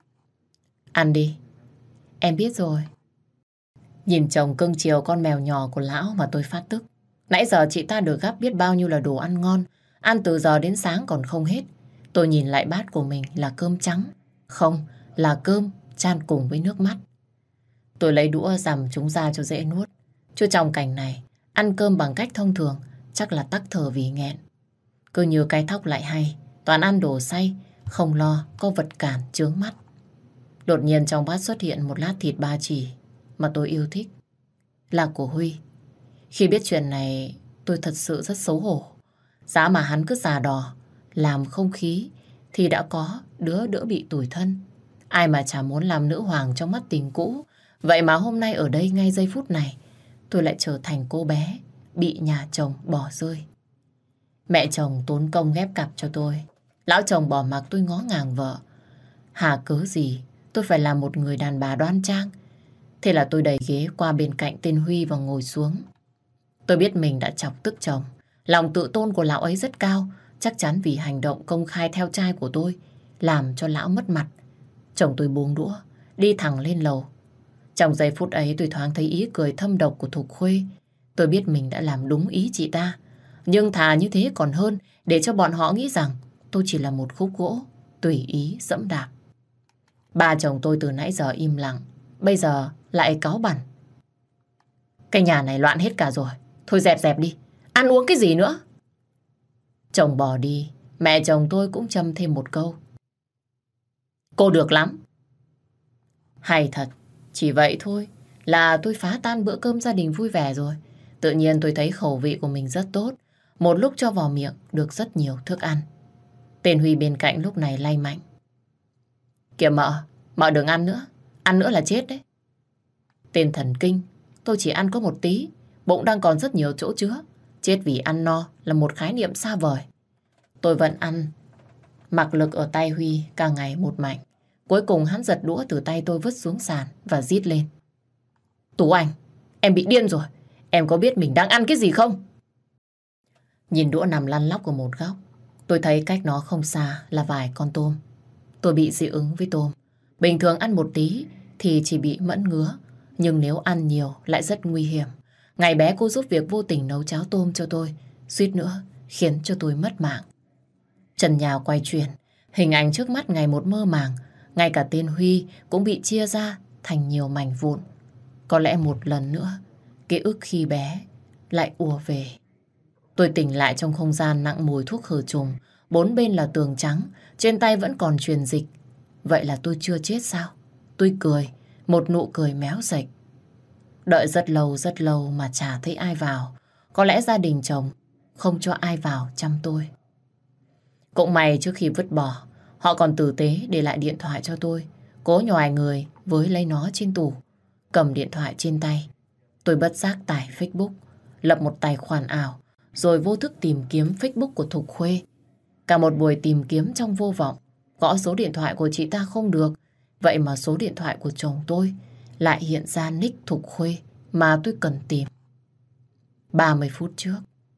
A: Ăn đi. Em biết rồi. Nhìn chồng cưng chiều con mèo nhỏ của lão mà tôi phát tức. Nãy giờ chị ta được gắp biết bao nhiêu là đồ ăn ngon. Ăn từ giờ đến sáng còn không hết. Tôi nhìn lại bát của mình là cơm trắng. Không, là cơm chan cùng với nước mắt. Tôi lấy đũa dằm chúng ra cho dễ nuốt. Chứ trong cảnh này, ăn cơm bằng cách thông thường chắc là tắc thở vì nghẹn. Cứ như cái thóc lại hay, toàn ăn đồ say, không lo có vật cản chướng mắt. Đột nhiên trong bát xuất hiện một lát thịt ba chỉ mà tôi yêu thích. Là của Huy. Khi biết chuyện này, tôi thật sự rất xấu hổ. Giá mà hắn cứ già đò, làm không khí, thì đã có đứa đỡ bị tủi thân. Ai mà chả muốn làm nữ hoàng trong mắt tình cũ. Vậy mà hôm nay ở đây ngay giây phút này, tôi lại trở thành cô bé bị nhà chồng bỏ rơi. Mẹ chồng tốn công ghép cặp cho tôi. Lão chồng bỏ mặc tôi ngó ngàng vợ. Hà cớ gì tôi phải là một người đàn bà đoan trang. Thế là tôi đẩy ghế qua bên cạnh tên Huy và ngồi xuống. Tôi biết mình đã chọc tức chồng. Lòng tự tôn của lão ấy rất cao. Chắc chắn vì hành động công khai theo trai của tôi làm cho lão mất mặt. Chồng tôi buông đũa, đi thẳng lên lầu. Trong giây phút ấy tôi thoáng thấy ý cười thâm độc của Thục Khuê. Tôi biết mình đã làm đúng ý chị ta. Nhưng thà như thế còn hơn, để cho bọn họ nghĩ rằng tôi chỉ là một khúc gỗ tùy ý dẫm đạp. Ba chồng tôi từ nãy giờ im lặng, bây giờ lại cáu bẳn. Cái nhà này loạn hết cả rồi. Thôi dẹp dẹp đi. Ăn uống cái gì nữa? Chồng bỏ đi, mẹ chồng tôi cũng châm thêm một câu. Cô được lắm. Hay thật, chỉ vậy thôi là tôi phá tan bữa cơm gia đình vui vẻ rồi. Tự nhiên tôi thấy khẩu vị của mình rất tốt. Một lúc cho vào miệng được rất nhiều thức ăn. Tên Huy bên cạnh lúc này lay mạnh. Kìa mợ đừng ăn nữa. Ăn nữa là chết đấy. Tên thần kinh, tôi chỉ ăn có một tí. Bụng đang còn rất nhiều chỗ chứa. Chết vì ăn no là một khái niệm xa vời. Tôi vẫn ăn. Mặc lực ở tay Huy càng ngày một mạnh. Cuối cùng hắn giật đũa từ tay tôi vứt xuống sàn và rít lên. Tú Anh, em bị điên rồi. Em có biết mình đang ăn cái gì không? Nhìn đũa nằm lăn lóc ở một góc, tôi thấy cách nó không xa là vài con tôm. Tôi bị dị ứng với tôm. Bình thường ăn một tí thì chỉ bị mẫn ngứa. Nhưng nếu ăn nhiều lại rất nguy hiểm. Ngày bé cô giúp việc vô tình nấu cháo tôm cho tôi, suýt nữa khiến cho tôi mất mạng. Trần Nhào quay chuyển, hình ảnh trước mắt ngày một mơ màng. Ngay cả tên Huy cũng bị chia ra thành nhiều mảnh vụn. Có lẽ một lần nữa, ký ức khi bé lại ùa về. Tôi tỉnh lại trong không gian nặng mùi thuốc khử trùng. Bốn bên là tường trắng, trên tay vẫn còn truyền dịch. Vậy là tôi chưa chết sao? Tôi cười, một nụ cười méo sạch. Đợi rất lâu mà chả thấy ai vào. Có lẽ gia đình chồng không cho ai vào chăm tôi. Cũng may trước khi vứt bỏ, họ còn tử tế để lại điện thoại cho tôi. Cố nhoài người với lấy nó trên tủ. Cầm điện thoại trên tay, tôi bất giác tải Facebook, lập một tài khoản ảo, rồi vô thức tìm kiếm Facebook của Thục Khuê. Cả một buổi tìm kiếm trong vô vọng, gõ số điện thoại của chị ta không được. Vậy mà số điện thoại của chồng tôi lại hiện ra nick Thục Khuê mà tôi cần tìm. 30 phút trước,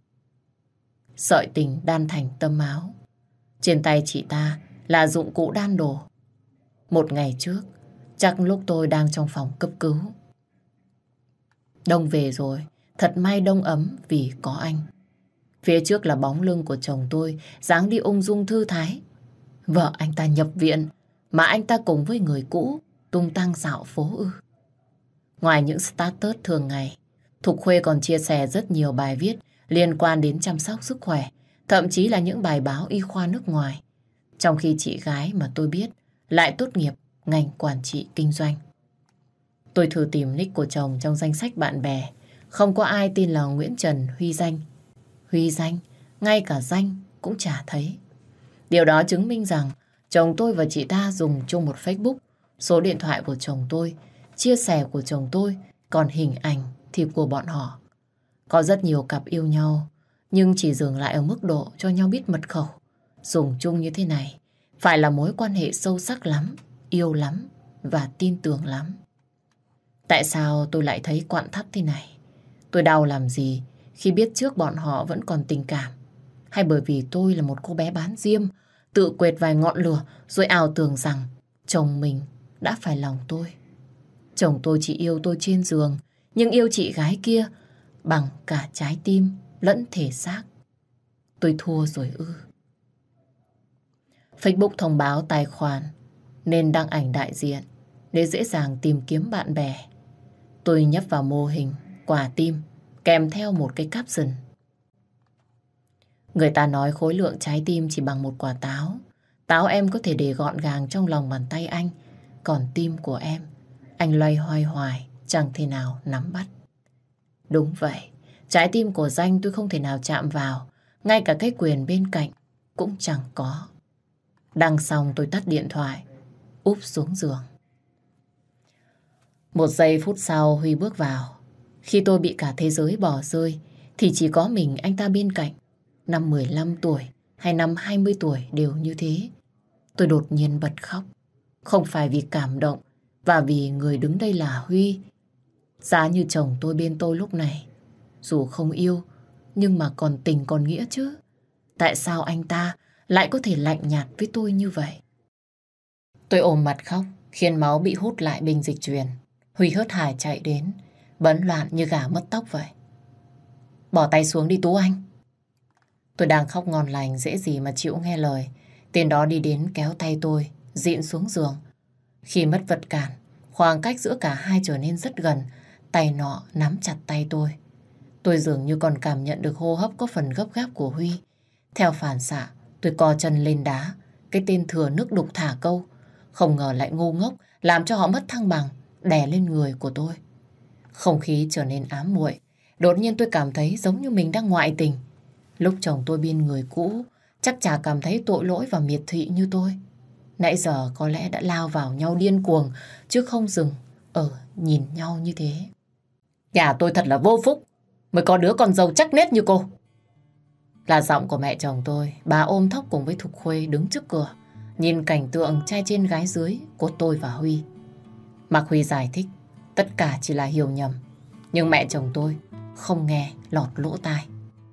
A: sợi tình đan thành tấm áo. Trên tay chị ta là dụng cụ đan đồ. Một ngày trước, chắc lúc tôi đang trong phòng cấp cứu. Đông về rồi, thật may đông ấm vì có anh. Phía trước là bóng lưng của chồng tôi, dáng đi ung dung thư thái. Vợ anh ta nhập viện, mà anh ta cùng với người cũ tung tăng dạo phố ư. Ngoài những status thường ngày, Thục Khuê còn chia sẻ rất nhiều bài viết liên quan đến chăm sóc sức khỏe, thậm chí là những bài báo y khoa nước ngoài. Trong khi chị gái mà tôi biết lại tốt nghiệp ngành quản trị kinh doanh. Tôi thử tìm nick của chồng trong danh sách bạn bè. Không có ai tin là Nguyễn Trần Huy Danh. Huy Danh, ngay cả danh cũng chả thấy. Điều đó chứng minh rằng chồng tôi và chị ta dùng chung một Facebook. Số điện thoại của chồng tôi, chia sẻ của chồng tôi, còn hình ảnh thì của bọn họ. Có rất nhiều cặp yêu nhau, nhưng chỉ dừng lại ở mức độ cho nhau biết mật khẩu. Dùng chung như thế này, phải là mối quan hệ sâu sắc lắm, yêu lắm và tin tưởng lắm. Tại sao tôi lại thấy quặn thắt thế này? Tôi đau làm gì khi biết trước bọn họ vẫn còn tình cảm? Hay bởi vì tôi là một cô bé bán diêm, tự quệt vài ngọn lửa rồi ảo tưởng rằng chồng mình đã phải lòng tôi? Chồng tôi chỉ yêu tôi trên giường, nhưng yêu chị gái kia bằng cả trái tim lẫn thể xác. Tôi thua rồi ư? Facebook thông báo tài khoản nên đăng ảnh đại diện để dễ dàng tìm kiếm bạn bè. Tôi nhấp vào mô hình quả tim kèm theo một cái caption. Người ta nói khối lượng trái tim chỉ bằng một quả táo. Táo em có thể để gọn gàng trong lòng bàn tay anh, còn tim của em, anh loay hoay hoài, chẳng thể nào nắm bắt. Đúng vậy, trái tim của Danh tôi không thể nào chạm vào, ngay cả cái quyền bên cạnh cũng chẳng có. Đăng xong tôi tắt điện thoại, úp xuống giường. 1 giây phút sau Huy bước vào. Khi tôi bị cả thế giới bỏ rơi, thì chỉ có mình anh ta bên cạnh. Năm 15 tuổi hay năm 20 tuổi đều như thế. Tôi đột nhiên bật khóc. Không phải vì cảm động, và vì người đứng đây là Huy. Giá như chồng tôi bên tôi lúc này, dù không yêu, nhưng mà còn tình còn nghĩa chứ. Tại sao anh ta lại có thể lạnh nhạt với tôi như vậy? Tôi ôm mặt khóc, khiến máu bị hút lại bình dịch truyền. Huy hớt hải chạy đến, bấn loạn như gà mất tóc vậy. Bỏ tay xuống đi Tú Anh. Tôi đang khóc ngon lành, dễ gì mà chịu nghe lời. Tên đó đi đến kéo tay tôi, dịn xuống giường. Khi mất vật cản, khoảng cách giữa cả hai trở nên rất gần. Tay nọ nắm chặt tay tôi. Tôi dường như còn cảm nhận được hô hấp có phần gấp gáp của Huy. Theo phản xạ, tôi co chân lên đá. Cái tên thừa nước đục thả câu. Không ngờ lại ngu ngốc, làm cho họ mất thăng bằng, đè lên người của tôi. Không khí trở nên ám muội. Đột nhiên tôi cảm thấy giống như mình đang ngoại tình. Lúc chồng tôi bên người cũ, chắc chả cảm thấy tội lỗi và miệt thị như tôi. Nãy giờ có lẽ đã lao vào nhau điên cuồng, chứ không dừng nhìn nhau như thế. Nhà tôi thật là vô phúc, mới có đứa con dâu chắc nết như cô. Là giọng của mẹ chồng tôi. Bà ôm Thóc cùng với Thục Khuê đứng trước cửa, nhìn cảnh tượng trai trên gái dưới của tôi và Huy. Mặc Huy giải thích tất cả chỉ là hiểu nhầm, nhưng mẹ chồng tôi không nghe lọt lỗ tai.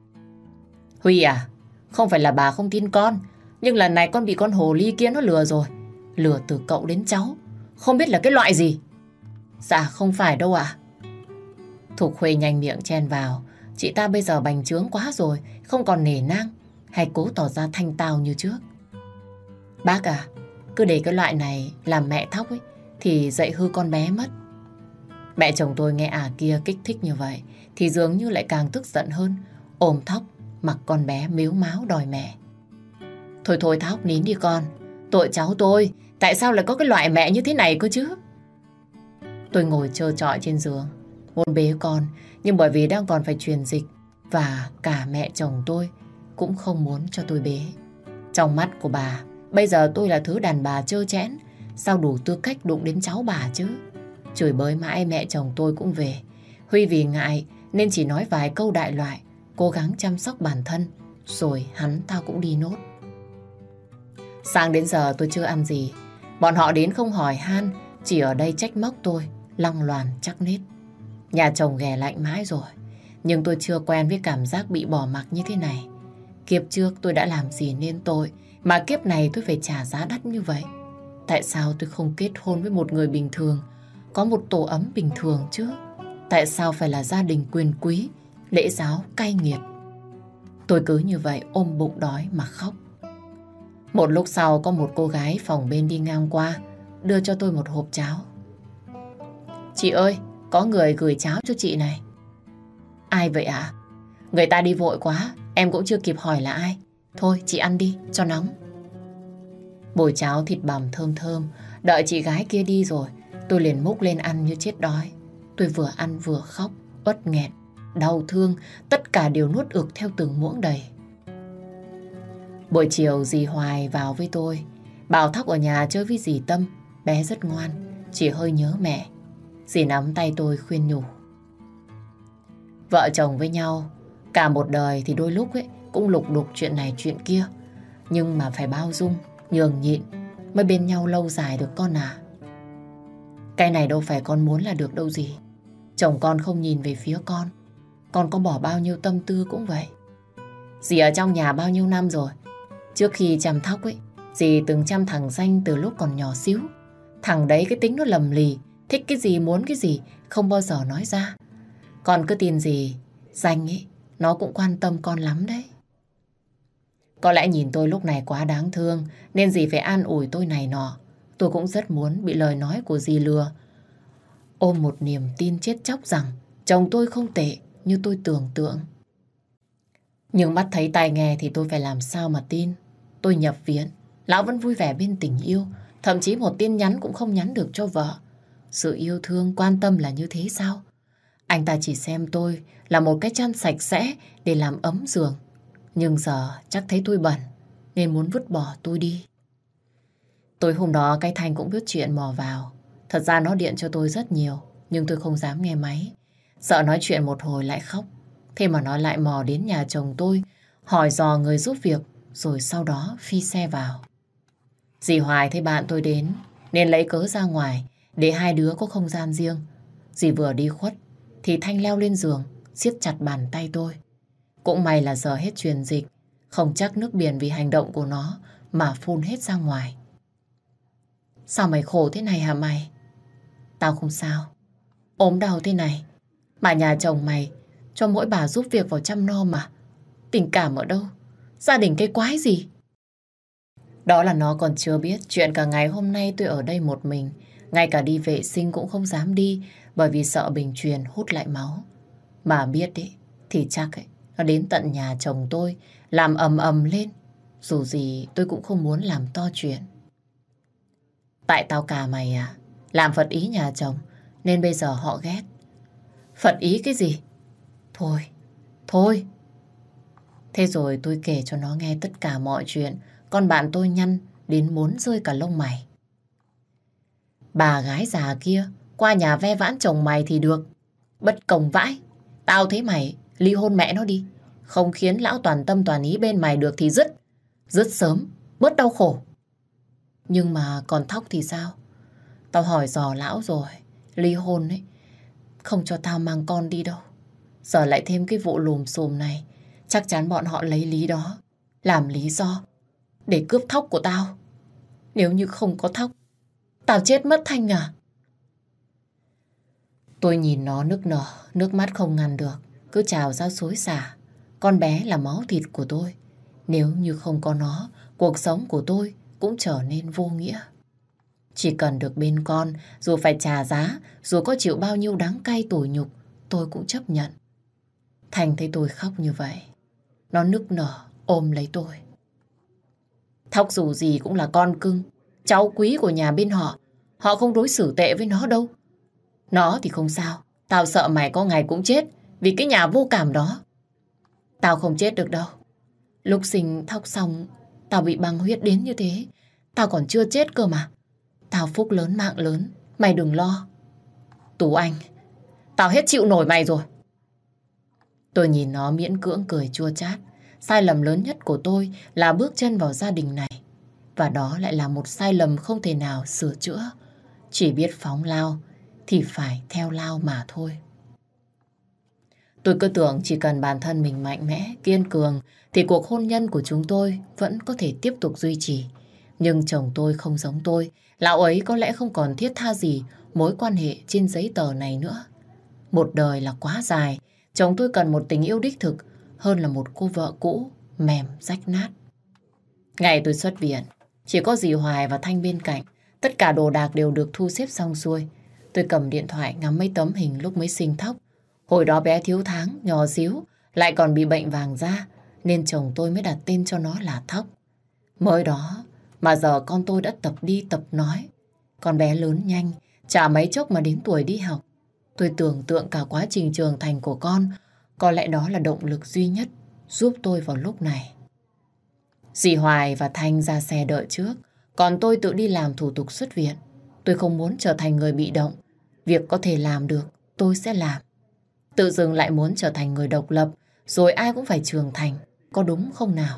A: Huy à, không phải là bà không tin con, nhưng lần này con bị con hồ ly kia nó lừa rồi. Lừa từ cậu đến cháu, không biết là cái loại gì. Dạ không phải đâu ạ. Thục Khuê nhanh miệng chen vào. Chị ta bây giờ bành trướng quá rồi, không còn nể nang hay cố tỏ ra thanh tao như trước. Bác à, cứ để cái loại này làm mẹ Thóc ấy thì dạy hư con bé mất. Mẹ chồng tôi nghe kia kích thích như vậy thì dường như lại càng tức giận hơn, ôm Thóc mặc con bé mếu máo đòi mẹ. Thôi thôi Thóc, nín đi con. Tội cháu tôi, tại sao lại có cái loại mẹ như thế này cơ chứ? Tôi ngồi trơ trọi trên giường, muốn bế con, nhưng bởi vì đang còn phải truyền dịch và cả mẹ chồng tôi cũng không muốn cho tôi bế. Trong mắt của bà, bây giờ tôi là thứ đàn bà trơ trẽn, sao đủ tư cách đụng đến cháu bà chứ? Chửi bới mãi mẹ chồng tôi cũng về. Huy vì ngại nên chỉ nói vài câu đại loại, cố gắng chăm sóc bản thân, rồi hắn ta cũng đi nốt. Sáng đến giờ tôi chưa ăn gì. Bọn họ đến không hỏi han, chỉ ở đây trách móc tôi, lăng loàn chắc nết. Nhà chồng ghẻ lạnh mãi rồi, nhưng tôi chưa quen với cảm giác bị bỏ mặc như thế này. Kiếp trước tôi đã làm gì nên tội, mà kiếp này tôi phải trả giá đắt như vậy. Tại sao tôi không kết hôn với một người bình thường, có một tổ ấm bình thường chứ? Tại sao phải là gia đình quyền quý, lễ giáo cay nghiệt? Tôi cứ như vậy ôm bụng đói mà khóc. Một lúc sau có một cô gái phòng bên đi ngang qua, đưa cho tôi một hộp cháo. Chị ơi, có người gửi cháo cho chị này. Ai vậy ạ? Người ta đi vội quá, em cũng chưa kịp hỏi là ai. Thôi chị ăn đi, cho nóng. Bồi cháo thịt bằm thơm thơm, đợi chị gái kia đi rồi, tôi liền múc lên ăn như chết đói. Tôi vừa ăn vừa khóc, uất nghẹn, đau thương, tất cả đều nuốt ực theo từng muỗng đầy. Buổi chiều dì Hoài vào với tôi, bảo Thóc ở nhà chơi với dì Tâm, bé rất ngoan, chỉ hơi nhớ mẹ. Dì nắm tay tôi khuyên nhủ. Vợ chồng với nhau, cả một đời thì đôi lúc cũng lục đục chuyện này chuyện kia. Nhưng mà phải bao dung, nhường nhịn mới bên nhau lâu dài được con à. Cái này đâu phải con muốn là được đâu dì. Chồng con không nhìn về phía con có bỏ bao nhiêu tâm tư cũng vậy. Dì ở trong nhà bao nhiêu năm rồi. Trước khi chăm Thóc dì từng chăm thằng Danh từ lúc còn nhỏ xíu. Thằng đấy cái tính nó lầm lì, thích cái gì muốn cái gì, không bao giờ nói ra. Con cứ tin gì, Danh nó cũng quan tâm con lắm đấy. Có lẽ nhìn tôi lúc này quá đáng thương, nên dì phải an ủi tôi này nọ. Tôi cũng rất muốn bị lời nói của dì lừa. Ôm một niềm tin chết chóc rằng chồng tôi không tệ như tôi tưởng tượng. Nhưng mắt thấy tai nghe thì tôi phải làm sao mà tin. Tôi nhập viện, lão vẫn vui vẻ bên tình yêu, thậm chí một tin nhắn cũng không nhắn được cho vợ. Sự yêu thương, quan tâm là như thế sao? Anh ta chỉ xem tôi là một cái chăn sạch sẽ để làm ấm giường. Nhưng giờ chắc thấy tôi bẩn nên muốn vứt bỏ tôi đi. Tối hôm đó cái Thanh cũng biết chuyện mò vào. Thật ra nó điện cho tôi rất nhiều, nhưng tôi không dám nghe máy. Sợ nói chuyện một hồi lại khóc. Thế mà nó lại mò đến nhà chồng tôi, hỏi dò người giúp việc, rồi sau đó phi xe vào. Dì Hoài thấy bạn tôi đến, nên lấy cớ ra ngoài, để hai đứa có không gian riêng. Dì vừa đi khuất, thì Thanh leo lên giường, siết chặt bàn tay tôi. Cũng may là giờ hết truyền dịch, không chắc nước biển vì hành động của nó mà phun hết ra ngoài. Sao mày khổ thế này hả mày? Tao không sao. Ốm đau thế này mà nhà chồng mày cho mỗi bà giúp việc vào chăm nom mà. Tình cảm ở đâu? Gia đình cái quái gì? Đó là nó còn chưa biết chuyện cả ngày hôm nay tôi ở đây một mình. Ngay cả đi vệ sinh cũng không dám đi, bởi vì sợ bình truyền hút lại máu. Mà biết thì chắc nó đến tận nhà chồng tôi làm ầm ầm lên. Dù gì tôi cũng không muốn làm to chuyện. Tại tao cà mày à? Làm phật ý nhà chồng nên bây giờ họ ghét. Phật ý cái gì? Thôi. Thế rồi tôi kể cho nó nghe tất cả mọi chuyện. Con bạn tôi nhăn đến muốn rơi cả lông mày. Bà gái già kia qua nhà ve vãn chồng mày thì được. Bất công vãi. Tao thấy mày ly hôn mẹ nó đi. Không khiến lão toàn tâm toàn ý bên mày được thì dứt. Dứt sớm, bớt đau khổ. Nhưng mà còn Thóc thì sao? Tao hỏi dò lão rồi. Ly hôn không cho tao mang con đi đâu. Giờ lại thêm cái vụ lùm xùm này. Chắc chắn bọn họ lấy lý đó làm lý do để cướp Thóc của tao. Nếu như không có Thóc, tao chết mất Thanh à. Tôi nhìn nó nức nở, nước mắt không ngăn được, cứ trào ra xối xả. Con bé là máu thịt của tôi. Nếu như không có nó, cuộc sống của tôi cũng trở nên vô nghĩa. Chỉ cần được bên con, dù phải trả giá, dù có chịu bao nhiêu đắng cay tủi nhục, tôi cũng chấp nhận. Thành thấy tôi khóc như vậy, nó nức nở ôm lấy tôi. Thóc dù gì cũng là con cưng, cháu quý của nhà bên họ. Họ không đối xử tệ với nó đâu. Nó thì không sao. Tao sợ mày có ngày cũng chết vì cái nhà vô cảm đó. Tao không chết được đâu. Lúc sinh Thóc xong, tao bị băng huyết đến như thế. Tao còn chưa chết cơ mà. Tao phúc lớn mạng lớn, mày đừng lo. Tú Anh, tao hết chịu nổi mày rồi. Tôi nhìn nó miễn cưỡng cười chua chát. Sai lầm lớn nhất của tôi là bước chân vào gia đình này. Và đó lại là một sai lầm không thể nào sửa chữa. Chỉ biết phóng lao thì phải theo lao mà thôi. Tôi cứ tưởng chỉ cần bản thân mình mạnh mẽ, kiên cường thì cuộc hôn nhân của chúng tôi vẫn có thể tiếp tục duy trì. Nhưng chồng tôi không giống tôi. Lão ấy có lẽ không còn thiết tha gì mối quan hệ trên giấy tờ này nữa. Một đời là quá dài, chồng tôi cần một tình yêu đích thực hơn là một cô vợ cũ mềm rách nát. Ngày tôi xuất viện, chỉ có dì Hoài và Thanh bên cạnh. Tất cả đồ đạc đều được thu xếp xong xuôi. Tôi cầm điện thoại ngắm mấy tấm hình lúc mới sinh Thóc. Hồi đó bé thiếu tháng, nhỏ xíu, lại còn bị bệnh vàng da, nên chồng tôi mới đặt tên cho nó là Thóc. Mới đó mà giờ con tôi đã tập đi tập nói. Con bé lớn nhanh, chả mấy chốc mà đến tuổi đi học. Tôi tưởng tượng cả quá trình trưởng thành của con, có lẽ đó là động lực duy nhất giúp tôi vào lúc này. Dì Hoài và Thanh ra xe đợi trước, còn tôi tự đi làm thủ tục xuất viện. Tôi không muốn trở thành người bị động. Việc có thể làm được, tôi sẽ làm. Tự dưng lại muốn trở thành người độc lập, rồi ai cũng phải trưởng thành, có đúng không nào?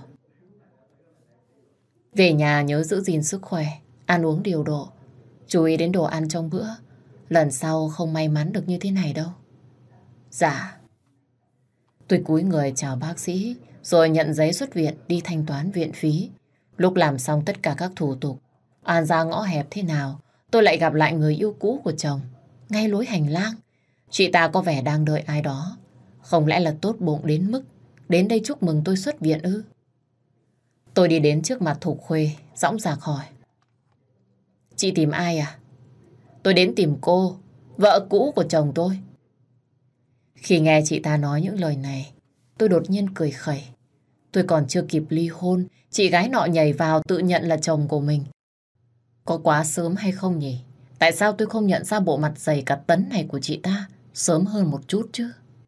A: Về nhà nhớ giữ gìn sức khỏe, ăn uống điều độ, chú ý đến đồ ăn trong bữa. Lần sau không may mắn được như thế này đâu. Dạ. Tôi cúi người chào bác sĩ, rồi nhận giấy xuất viện đi thanh toán viện phí. Lúc làm xong tất cả các thủ tục, An ra ngõ hẹp thế nào, tôi lại gặp lại người yêu cũ của chồng, ngay lối hành lang. Chị ta có vẻ đang đợi ai đó. Không lẽ là tốt bụng đến mức đến đây chúc mừng tôi xuất viện ư? Tôi đi đến trước mặt Thục Khuê, dõng dạc hỏi. Chị tìm ai à? Tôi đến tìm cô, vợ cũ của chồng tôi. Khi nghe chị ta nói những lời này, tôi đột nhiên cười khẩy. Tôi còn chưa kịp ly hôn, chị gái nọ nhảy vào tự nhận là chồng của mình. Có quá sớm hay không nhỉ? Tại sao tôi không nhận ra bộ mặt dày cả tấn này của chị ta sớm hơn một chút chứ?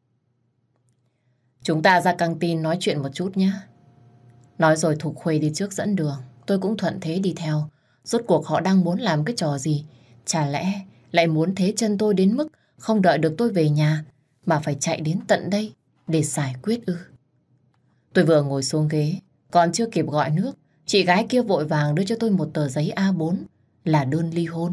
A: Chúng ta ra căng tin nói chuyện một chút nhé. Nói rồi Thục Khuê đi trước dẫn đường. Tôi cũng thuận thế đi theo. Rốt cuộc họ đang muốn làm cái trò gì? Chả lẽ lại muốn thế chân tôi đến mức không đợi được tôi về nhà mà phải chạy đến tận đây để giải quyết ư? Tôi vừa ngồi xuống ghế, còn chưa kịp gọi nước, chị gái kia vội vàng đưa cho tôi một tờ giấy A4 là đơn ly hôn.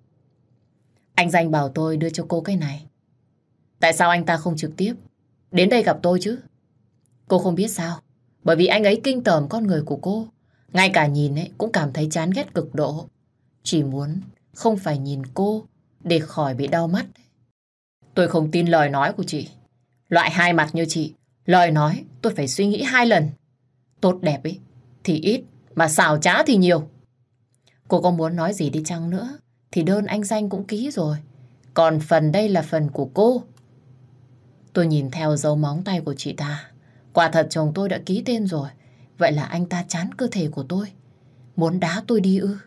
A: Anh Danh bảo tôi đưa cho cô cái này. Tại sao anh ta không trực tiếp đến đây gặp tôi chứ? Cô không biết sao? Bởi vì anh ấy kinh tởm con người của cô. Ngay cả nhìn ấy cũng cảm thấy chán ghét cực độ. Chỉ muốn không phải nhìn cô để khỏi bị đau mắt. Tôi không tin lời nói của chị. Loại hai mặt như chị, lời nói tôi phải suy nghĩ 2 lần. Tốt đẹp ấy thì ít, mà xảo trá thì nhiều. Cô có muốn nói gì đi chăng nữa thì đơn anh Danh cũng ký rồi. Còn phần đây là phần của cô. Tôi nhìn theo dấu móng tay của chị ta. Quả thật chồng tôi đã ký tên rồi. Vậy là anh ta chán cơ thể của tôi, muốn đá tôi đi ư?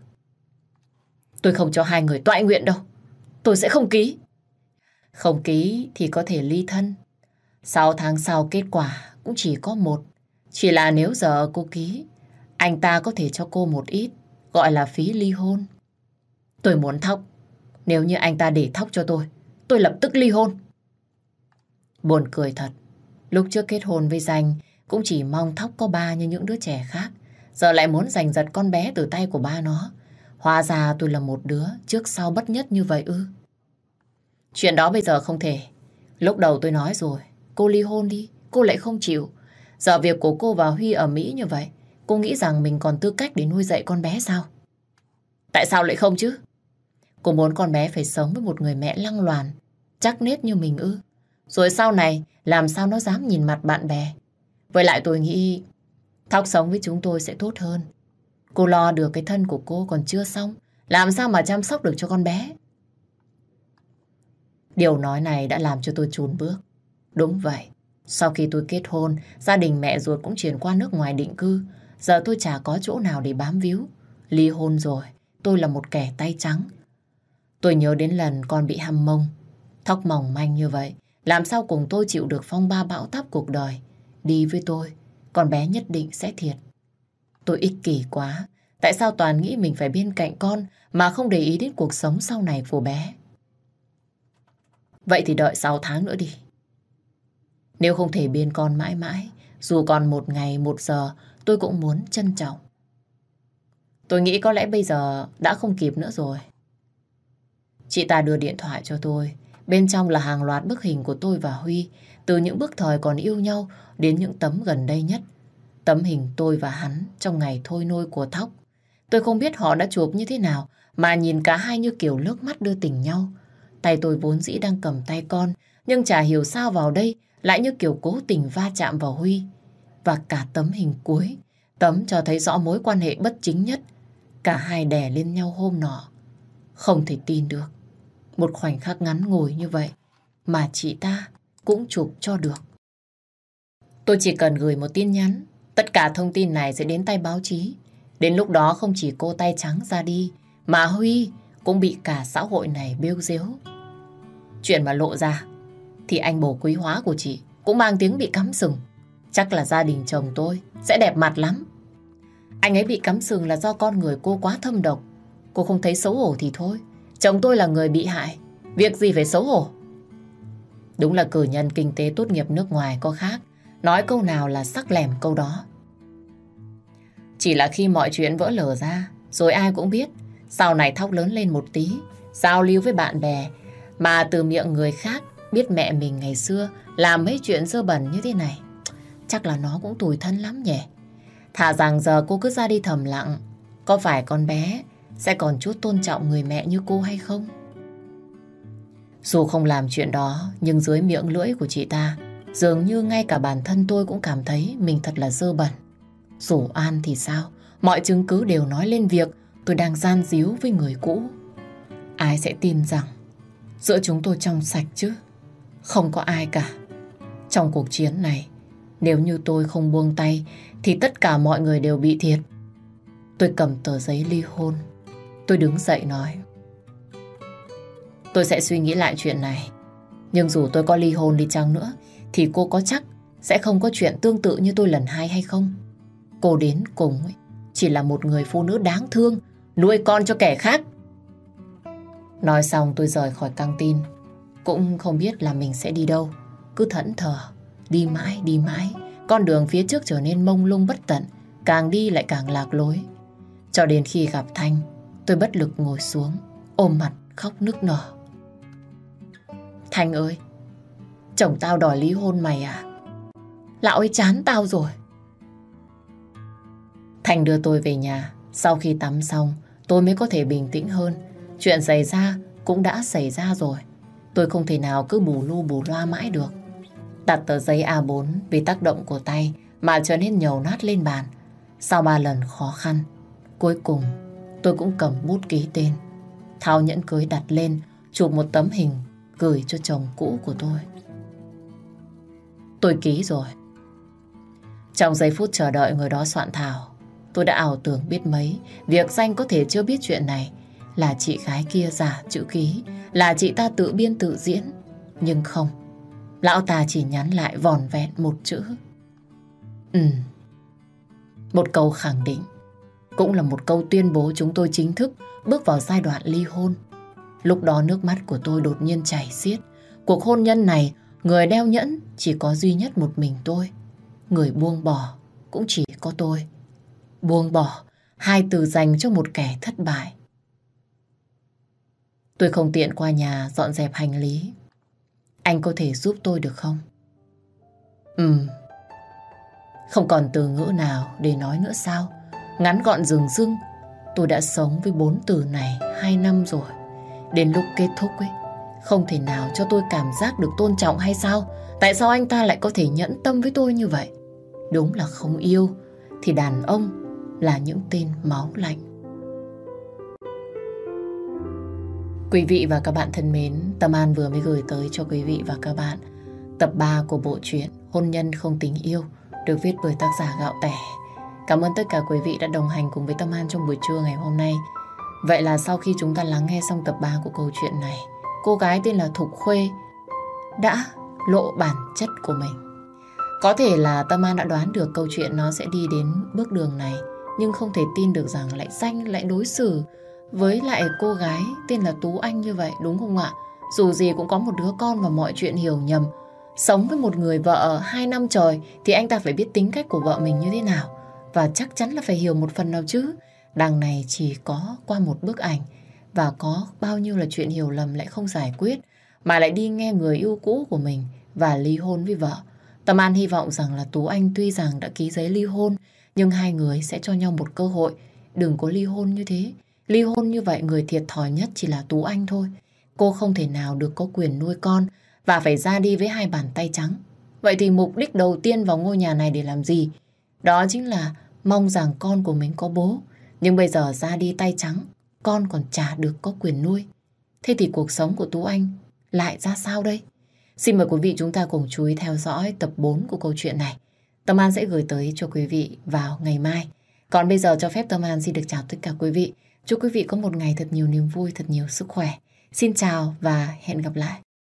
A: Tôi không cho hai người toại nguyện đâu. Tôi sẽ không ký. Không ký thì có thể ly thân. 6 tháng sau kết quả cũng chỉ có một. Chỉ là nếu giờ cô ký, anh ta có thể cho cô một ít, gọi là phí ly hôn. Tôi muốn Thóc. Nếu như anh ta để Thóc cho tôi lập tức ly hôn. Buồn cười thật. Lúc trước kết hôn với Danh cũng chỉ mong Thóc có ba như những đứa trẻ khác. Giờ lại muốn giành giật con bé từ tay của ba nó. Hóa ra tôi là một đứa trước sau bất nhất như vậy ư? Chuyện đó bây giờ không thể. Lúc đầu tôi nói rồi, cô ly hôn đi, cô lại không chịu. Giờ việc của cô và Huy ở Mỹ như vậy, cô nghĩ rằng mình còn tư cách để nuôi dạy con bé sao? Tại sao lại không chứ? Cô muốn con bé phải sống với một người mẹ lăng loàn, chắc nết như mình ư? Rồi sau này làm sao nó dám nhìn mặt bạn bè? Với lại tôi nghĩ Thóc sống với chúng tôi sẽ tốt hơn. Cô lo được cái thân của cô còn chưa xong, làm sao mà chăm sóc được cho con bé? Điều nói này đã làm cho tôi chùn bước. Đúng vậy, sau khi tôi kết hôn, gia đình mẹ ruột cũng chuyển qua nước ngoài định cư. Giờ tôi chả có chỗ nào để bám víu. Ly hôn rồi, tôi là một kẻ tay trắng. Tôi nhớ đến lần con bị hăm mông. Thóc mỏng manh như vậy, làm sao cùng tôi chịu được phong ba bão táp cuộc đời? Đi với tôi, con bé nhất định sẽ thiệt. Tôi ích kỷ quá. Tại sao toàn nghĩ mình phải bên cạnh con mà không để ý đến cuộc sống sau này của bé? Vậy thì đợi 6 tháng nữa đi. Nếu không thể bên con mãi mãi, dù còn 1 ngày 1 giờ, tôi cũng muốn trân trọng. Tôi nghĩ có lẽ bây giờ đã không kịp nữa rồi. Chị ta đưa điện thoại cho tôi. Bên trong là hàng loạt bức hình của tôi và Huy, từ những bức thời còn yêu nhau đến những tấm gần đây nhất. Tấm hình tôi và hắn trong ngày thôi nôi của Thóc. Tôi không biết họ đã chụp như thế nào, mà nhìn cả hai như kiểu nước mắt đưa tình nhau. Tay tôi vốn dĩ đang cầm tay con, Nhưng chả hiểu sao vào đây lại như kiểu cố tình va chạm vào Huy. Và cả tấm hình cuối, tấm cho thấy rõ mối quan hệ bất chính nhất. Cả hai đè lên nhau hôm nọ. Không thể tin được. Một khoảnh khắc ngắn ngủi như vậy mà chị ta cũng chụp cho được. Tôi chỉ cần gửi một tin nhắn, tất cả thông tin này sẽ đến tay báo chí. Đến lúc đó không chỉ cô tay trắng ra đi, mà Huy cũng bị cả xã hội này bêu rếu. Chuyện mà lộ ra thì anh bồ quý hóa của chị cũng mang tiếng bị cắm sừng. Chắc là gia đình chồng tôi sẽ đẹp mặt lắm. Anh ấy bị cắm sừng là do con người cô quá thâm độc. Cô không thấy xấu hổ thì thôi. Chồng tôi là người bị hại, việc gì phải xấu hổ. Đúng là cử nhân kinh tế tốt nghiệp nước ngoài có khác, nói câu nào là sắc lẻm câu đó. Chỉ là khi mọi chuyện vỡ lở ra, rồi ai cũng biết, sau này thóc lớn lên một tí, giao lưu với bạn bè, mà từ miệng người khác biết mẹ mình ngày xưa làm mấy chuyện dơ bẩn như thế này. Chắc là nó cũng tủi thân lắm nhỉ. Thà rằng giờ cô cứ ra đi thầm lặng, có phải con bé sẽ còn chút tôn trọng người mẹ như cô hay không? Dù không làm chuyện đó, nhưng dưới miệng lưỡi của chị ta, dường như ngay cả bản thân tôi cũng cảm thấy mình thật là dơ bẩn. Dù oan thì sao, mọi chứng cứ đều nói lên việc tôi đang gian díu với người cũ. Ai sẽ tin rằng giữa chúng tôi trong sạch chứ? Không có ai cả. Trong cuộc chiến này, nếu như tôi không buông tay thì tất cả mọi người đều bị thiệt. Tôi cầm tờ giấy ly hôn. Tôi đứng dậy nói: tôi sẽ suy nghĩ lại chuyện này. Nhưng dù tôi có ly hôn đi chăng nữa thì cô có chắc sẽ không có chuyện tương tự như tôi lần hai hay không? Cô đến cùng chỉ là một người phụ nữ đáng thương, nuôi con cho kẻ khác. Nói xong tôi rời khỏi căng tin. Cũng không biết là mình sẽ đi đâu. Cứ thẫn thờ, đi mãi đi mãi. Con đường phía trước trở nên mông lung bất tận, càng đi lại càng lạc lối. Cho đến khi gặp Thanh, tôi bất lực ngồi xuống, ôm mặt khóc nức nở. Thanh ơi, chồng tao đòi ly hôn mày à? Lão ấy chán tao rồi. Thanh đưa tôi về nhà. Sau khi tắm xong, tôi mới có thể bình tĩnh hơn. Chuyện xảy ra cũng đã xảy ra rồi. Tôi không thể nào cứ bù lu bù loa mãi được. Đặt tờ giấy A4 vì tác động của tay mà trở nên nhầu nát lên bàn. Sau 3 lần khó khăn, cuối cùng tôi cũng cầm bút ký tên, tháo nhẫn cưới đặt lên, chụp một tấm hình gửi cho chồng cũ của tôi. Tôi ký rồi. Trong giây phút chờ đợi người đó soạn thảo, tôi đã ảo tưởng biết mấy việc danh có thể chưa biết chuyện này là chị gái kia giả chữ ký, là chị ta tự biên tự diễn. Nhưng không, lão ta chỉ nhắn lại vỏn vẹn một chữ: Một câu khẳng định, cũng là một câu tuyên bố chúng tôi chính thức bước vào giai đoạn ly hôn. Lúc đó nước mắt của tôi đột nhiên chảy xiết. Cuộc hôn nhân này, người đeo nhẫn chỉ có duy nhất một mình tôi. Người buông bỏ cũng chỉ có tôi. Buông bỏ, hai từ dành cho một kẻ thất bại. Tôi không tiện qua nhà dọn dẹp hành lý. Anh có thể giúp tôi được không? Không còn từ ngữ nào để nói nữa sao? Ngắn gọn dừng dưng, tôi đã sống với 4 từ này 2 năm rồi. Đến lúc kết thúc không thể nào cho tôi cảm giác được tôn trọng hay sao? Tại sao anh ta lại có thể nhẫn tâm với tôi như vậy? Đúng là không yêu thì đàn ông là những tên máu lạnh. Quý vị và các bạn thân mến, Tâm An vừa mới gửi tới cho quý vị và các bạn tập 3 của bộ truyện Hôn nhân không tình yêu, được viết bởi tác giả Gạo Tẻ. Cảm ơn tất cả quý vị đã đồng hành cùng với Tâm An trong buổi trưa ngày hôm nay. Vậy là sau khi chúng ta lắng nghe xong tập 3 của câu chuyện này, cô gái tên là Thục Khuê đã lộ bản chất của mình. Có thể là Tâm An đã đoán được câu chuyện nó sẽ đi đến bước đường này, nhưng không thể tin được rằng lại Danh lại đối xử với lại cô gái tên là Tú Anh như vậy, đúng không ạ? Dù gì cũng có một đứa con và mọi chuyện hiểu nhầm. Sống với một người vợ 2 năm trời thì anh ta phải biết tính cách của vợ mình như thế nào. Và chắc chắn là phải hiểu một phần nào chứ. Đằng này chỉ có qua một bức ảnh và có bao nhiêu là chuyện hiểu lầm lại không giải quyết, mà lại đi nghe người yêu cũ của mình và ly hôn với vợ. Tâm An hy vọng rằng là Tú Anh tuy rằng đã ký giấy ly hôn, nhưng hai người sẽ cho nhau một cơ hội. Đừng có ly hôn như thế. Ly hôn như vậy người thiệt thòi nhất chỉ là Tú Anh thôi. Cô không thể nào được có quyền nuôi con và phải ra đi với hai bàn tay trắng. Vậy thì mục đích đầu tiên vào ngôi nhà này để làm gì? Đó chính là mong rằng con của mình có bố. Nhưng bây giờ ra đi tay trắng, con còn chả được có quyền nuôi. Thế thì cuộc sống của Tú Anh lại ra sao đây? Xin mời quý vị chúng ta cùng chú ý theo dõi tập 4 của câu chuyện này. Tâm An sẽ gửi tới cho quý vị vào ngày mai. Còn bây giờ cho phép Tâm An xin được chào tất cả quý vị. Chúc quý vị có một ngày thật nhiều niềm vui, thật nhiều sức khỏe. Xin chào và hẹn gặp lại.